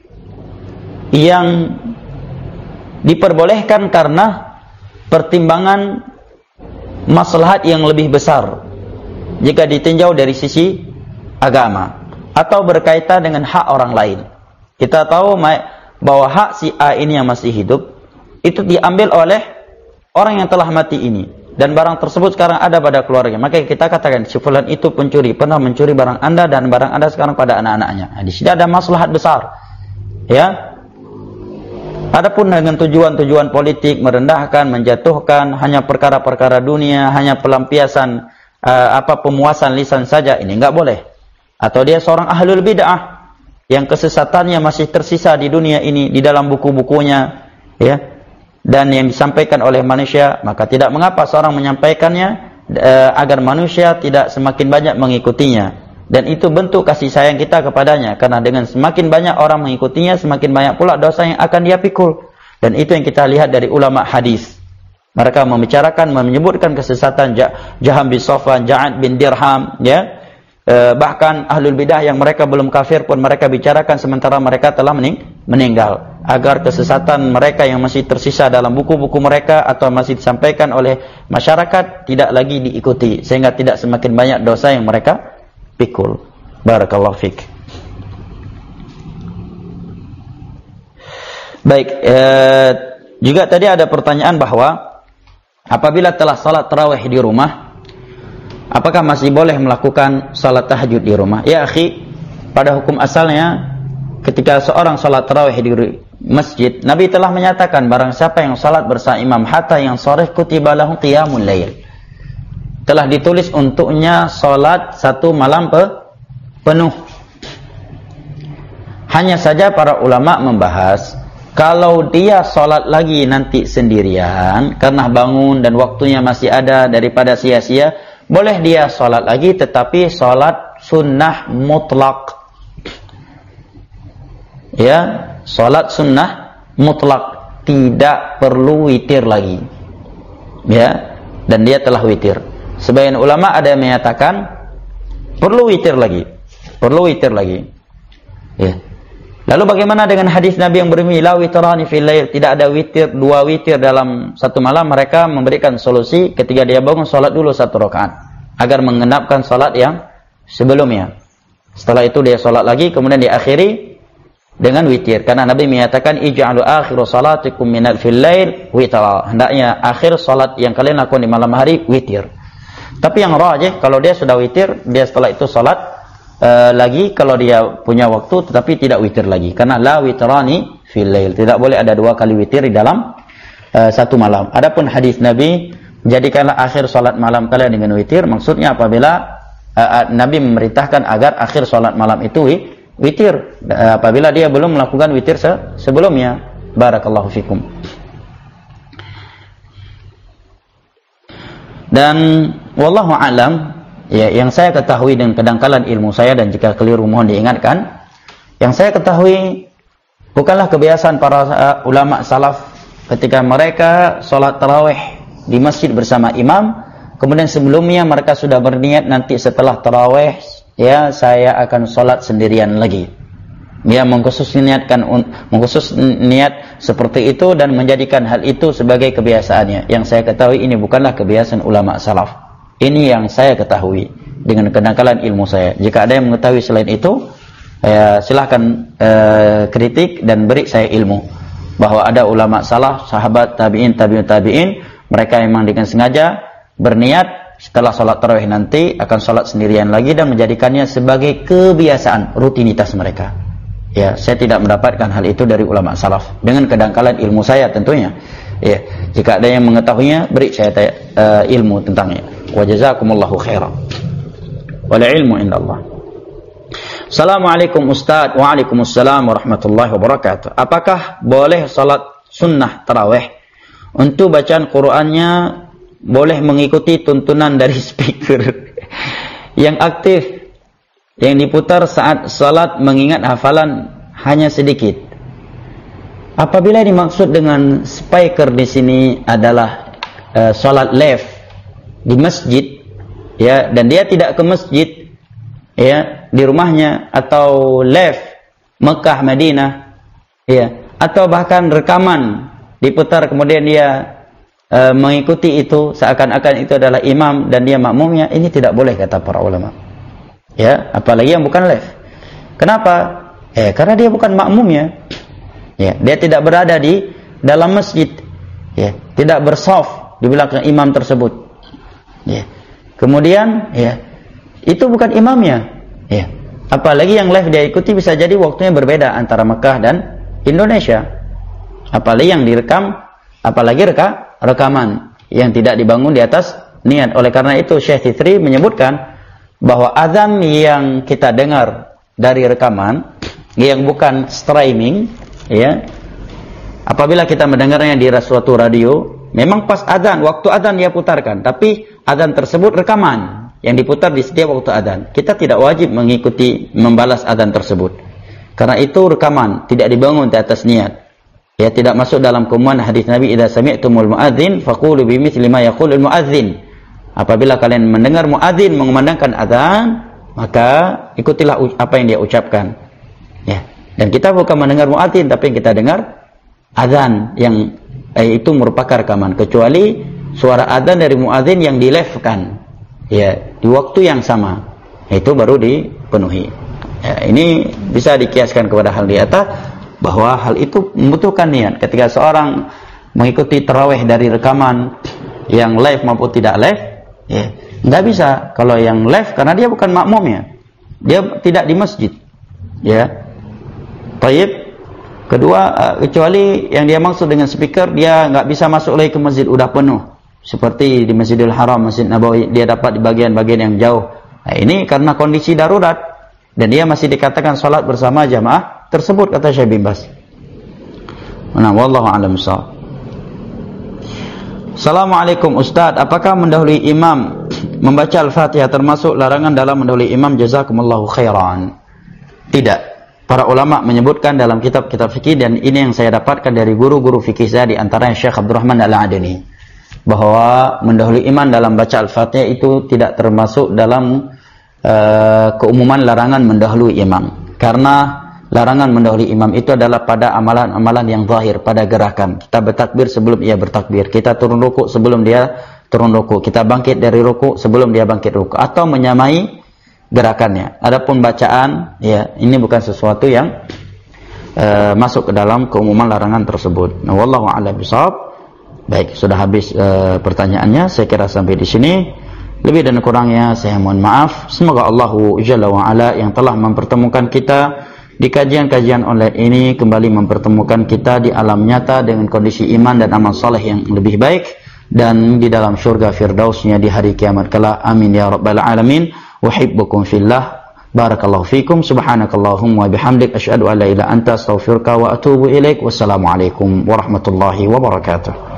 yang diperbolehkan karena pertimbangan maslahat yang lebih besar jika ditinjau dari sisi agama atau berkaitan dengan hak orang lain. Kita tahu bahwa hak si A ini yang masih hidup itu diambil oleh orang yang telah mati ini dan barang tersebut sekarang ada pada keluarga. Maka kita katakan si fulan itu pencuri, pernah mencuri barang Anda dan barang Anda sekarang pada anak-anaknya. Nah, di sini ada maslahat besar. Ya. Adapun dengan tujuan-tujuan politik, merendahkan, menjatuhkan, hanya perkara-perkara dunia, hanya pelampiasan uh, apa pemuasan lisan saja, ini enggak boleh. Atau dia seorang ahlul bid'ah yang kesesatannya masih tersisa di dunia ini di dalam buku-bukunya, ya. Dan yang disampaikan oleh manusia, maka tidak mengapa seorang menyampaikannya uh, agar manusia tidak semakin banyak mengikutinya. Dan itu bentuk kasih sayang kita kepadanya. Karena dengan semakin banyak orang mengikutinya, semakin banyak pula dosa yang akan dia pikul. Dan itu yang kita lihat dari ulama hadis. Mereka membicarakan, menyebutkan kesesatan Jaham bin Safwan, Ja'ad bin Dirham, ya. E, bahkan ahlul bidah yang mereka belum kafir pun mereka bicarakan sementara mereka telah mening meninggal. Agar kesesatan mereka yang masih tersisa dalam buku-buku mereka atau masih disampaikan oleh masyarakat tidak lagi diikuti. Sehingga tidak semakin banyak dosa yang mereka pikul. Barakallahu fik. Baik, eh, juga tadi ada pertanyaan bahwa apabila telah salat tarawih di rumah, apakah masih boleh melakukan salat tahajud di rumah? Ya akhi, pada hukum asalnya ketika seorang salat tarawih di, masjid, Nabi telah menyatakan barang siapa yang salat bersama imam hatta yang sore kutiba lahu qiyamul lail, telah ditulis untuknya salat satu malam pe penuh. Hanya saja para ulama membahas, kalau dia salat lagi nanti sendirian karena bangun dan waktunya masih ada daripada sia-sia, boleh dia salat lagi, tetapi salat sunnah mutlak. Ya, salat sunnah mutlak, tidak perlu witir lagi. Ya, dan dia telah witir. Sebagian ulama ada yang menyatakan perlu witir lagi, perlu witir lagi. Ya. Lalu bagaimana dengan hadis Nabi yang berbunyi la witrani fil lail, tidak ada witir, dua witir dalam satu malam? Mereka memberikan solusi, ketika dia bangun salat dulu satu rakaat agar mengenapkan salat yang sebelumnya. Setelah itu dia salat lagi, kemudian diakhiri dengan witir, karena Nabi menyatakan ij'alu akhiru salatikum minal fil lail witra, hendaknya akhir salat yang kalian lakukan di malam hari witir. Tapi yang rajih, kalau dia sudah witir, dia setelah itu salat uh, lagi kalau dia punya waktu, tetapi tidak witir lagi, karena la witrani fil lail, tidak boleh ada dua kali witir di dalam uh, satu malam. Adapun hadis Nabi, jadikanlah akhir salat malam kalian dengan witir, maksudnya apabila uh, Nabi memerintahkan agar akhir salat malam itu witir, apabila dia belum melakukan witir se sebelumnya. Barakallahu fikum. Dan wallahu alam, ya, yang saya ketahui dan kedangkalan ilmu saya, dan jika keliru mohon diingatkan, yang saya ketahui bukanlah kebiasaan para uh, ulama salaf ketika mereka salat tarawih di masjid bersama imam, kemudian sebelumnya mereka sudah berniat nanti setelah tarawih, ya, saya akan sholat sendirian lagi. Ya, mengkhusus niatkan, mengkhusus niat seperti itu dan menjadikan hal itu sebagai kebiasaannya. Yang saya ketahui ini bukanlah kebiasaan ulama salaf. Ini yang saya ketahui dengan kedangkalan ilmu saya. Jika ada yang mengetahui selain itu, ya, silahkan eh, kritik dan beri saya ilmu bahwa ada ulama salaf, sahabat, tabi'in, tabi'in, tabi'in, mereka memang dengan sengaja berniat setelah sholat tarawih nanti akan sholat sendirian lagi dan menjadikannya sebagai kebiasaan, rutinitas mereka. Ya, saya tidak mendapatkan hal itu dari ulama salaf dengan kedangkalan ilmu saya tentunya. Ya, jika ada yang mengetahuinya, beri saya uh, ilmu tentangnya. Wa jazakumullahu khairan. Wal ilmu indallah. Assalamualaikum Ustaz. Waalaikumsalam warahmatullahi wabarakatuh. Apakah boleh salat sunnah tarawih untuk bacaan Qur'annya boleh mengikuti tuntunan dari speaker yang aktif yang diputar saat salat mengingat hafalan hanya sedikit? Apabila dimaksud dengan speaker di sini adalah uh, salat live di masjid, ya, dan dia tidak ke masjid, ya, di rumahnya, atau live Mekah Madinah, ya, atau bahkan rekaman diputar kemudian dia Uh, mengikuti itu seakan-akan itu adalah imam dan dia makmumnya, ini tidak boleh kata para ulama. Ya, apalagi yang bukan live. Kenapa? Eh, karena dia bukan makmumnya. Ya, dia tidak berada di dalam masjid. Ya, tidak bersaf di belakang imam tersebut. Ya. Kemudian, ya, itu bukan imamnya. Ya. Apalagi yang live dia ikuti bisa jadi waktunya berbeda antara Mekah dan Indonesia. Apalagi yang direkam, apalagi reka rekaman yang tidak dibangun di atas niat. Oleh karena itu Syekh Titri menyebutkan bahwa azan yang kita dengar dari rekaman yang bukan streaming, ya, apabila kita mendengarnya di suatu radio, memang pas azan, waktu azan dia putarkan, tapi azan tersebut rekaman yang diputar di setiap waktu azan. Kita tidak wajib mengikuti membalas azan tersebut, karena itu rekaman, tidak dibangun di atas niat. Ya, tidak masuk dalam keumuman hadis Nabi, idza sami'tumul muadzin faqulu bimithli ma yaqulul muadzin. Apabila kalian mendengar muadzin mengumandangkan azan, maka ikutilah apa yang dia ucapkan. Ya, dan kita bukan mendengar muadzin, tapi kita dengar azan yang eh, itu merupakan rekaman, kecuali suara azan dari muadzin yang di-live-kan, ya, di waktu yang sama, itu baru dipenuhi. Ya, ini bisa dikiaskan kepada hal di atas, bahwa hal itu membutuhkan niat. Ketika seorang mengikuti tarawih dari rekaman yang live maupun tidak live, ya, nggak bisa. Kalau yang live, karena dia bukan makmumnya, dia tidak di masjid, ya. Baik. Kedua, uh, kecuali yang dia maksud dengan speaker, dia nggak bisa masuk lagi ke masjid, udah penuh. Seperti di Masjidil Haram, Masjid Nabawi, dia dapat di bagian-bagian yang jauh. Nah, ini karena kondisi darurat, dan dia masih dikatakan salat bersama jamaah tersebut, kata Syekh bin Baz. Nah, wallahu a'lam bishawab. Assalamualaikum Ustaz, apakah mendahului imam membaca Al-Fatihah termasuk larangan dalam mendahului imam? Jazakumullahu khairan. Tidak. Para ulama menyebutkan dalam kitab-kitab fikih, dan ini yang saya dapatkan dari guru-guru fikih saya, di antaranya Syekh Abdurrahman Al-Adani, bahwa mendahului imam dalam baca Al-Fatihah itu tidak termasuk dalam uh, keumuman larangan mendahului imam. Karena larangan mendahului imam itu adalah pada amalan-amalan yang zahir, pada gerakan. Kita bertakbir sebelum ia bertakbir, kita turun rukuk sebelum dia turun rukuk, kita bangkit dari rukuk sebelum dia bangkit rukuk, atau menyamai gerakannya. Adapun bacaan, ya, ini bukan sesuatu yang uh, masuk ke dalam keumuman larangan tersebut. Nah, wallahu a'lam bishawab. Baik, sudah habis uh, pertanyaannya. Saya kira sampai di sini. Lebih dan kurangnya saya mohon maaf. Semoga Allah Jalla wa Ala yang telah mempertemukan kita di kajian-kajian online ini kembali mempertemukan kita di alam nyata dengan kondisi iman dan amal saleh yang lebih baik, dan di dalam syurga firdausnya di hari kiamat kelak. Amin ya rabbal alamin. Uhibbukum fillah. Barakallahu fikum. Subhanakallahumma wa bihamdik asyhadu an la ilaha illa anta astaghfiruka wa atubu ilaik. Wassalamualaikum warahmatullahi wabarakatuh.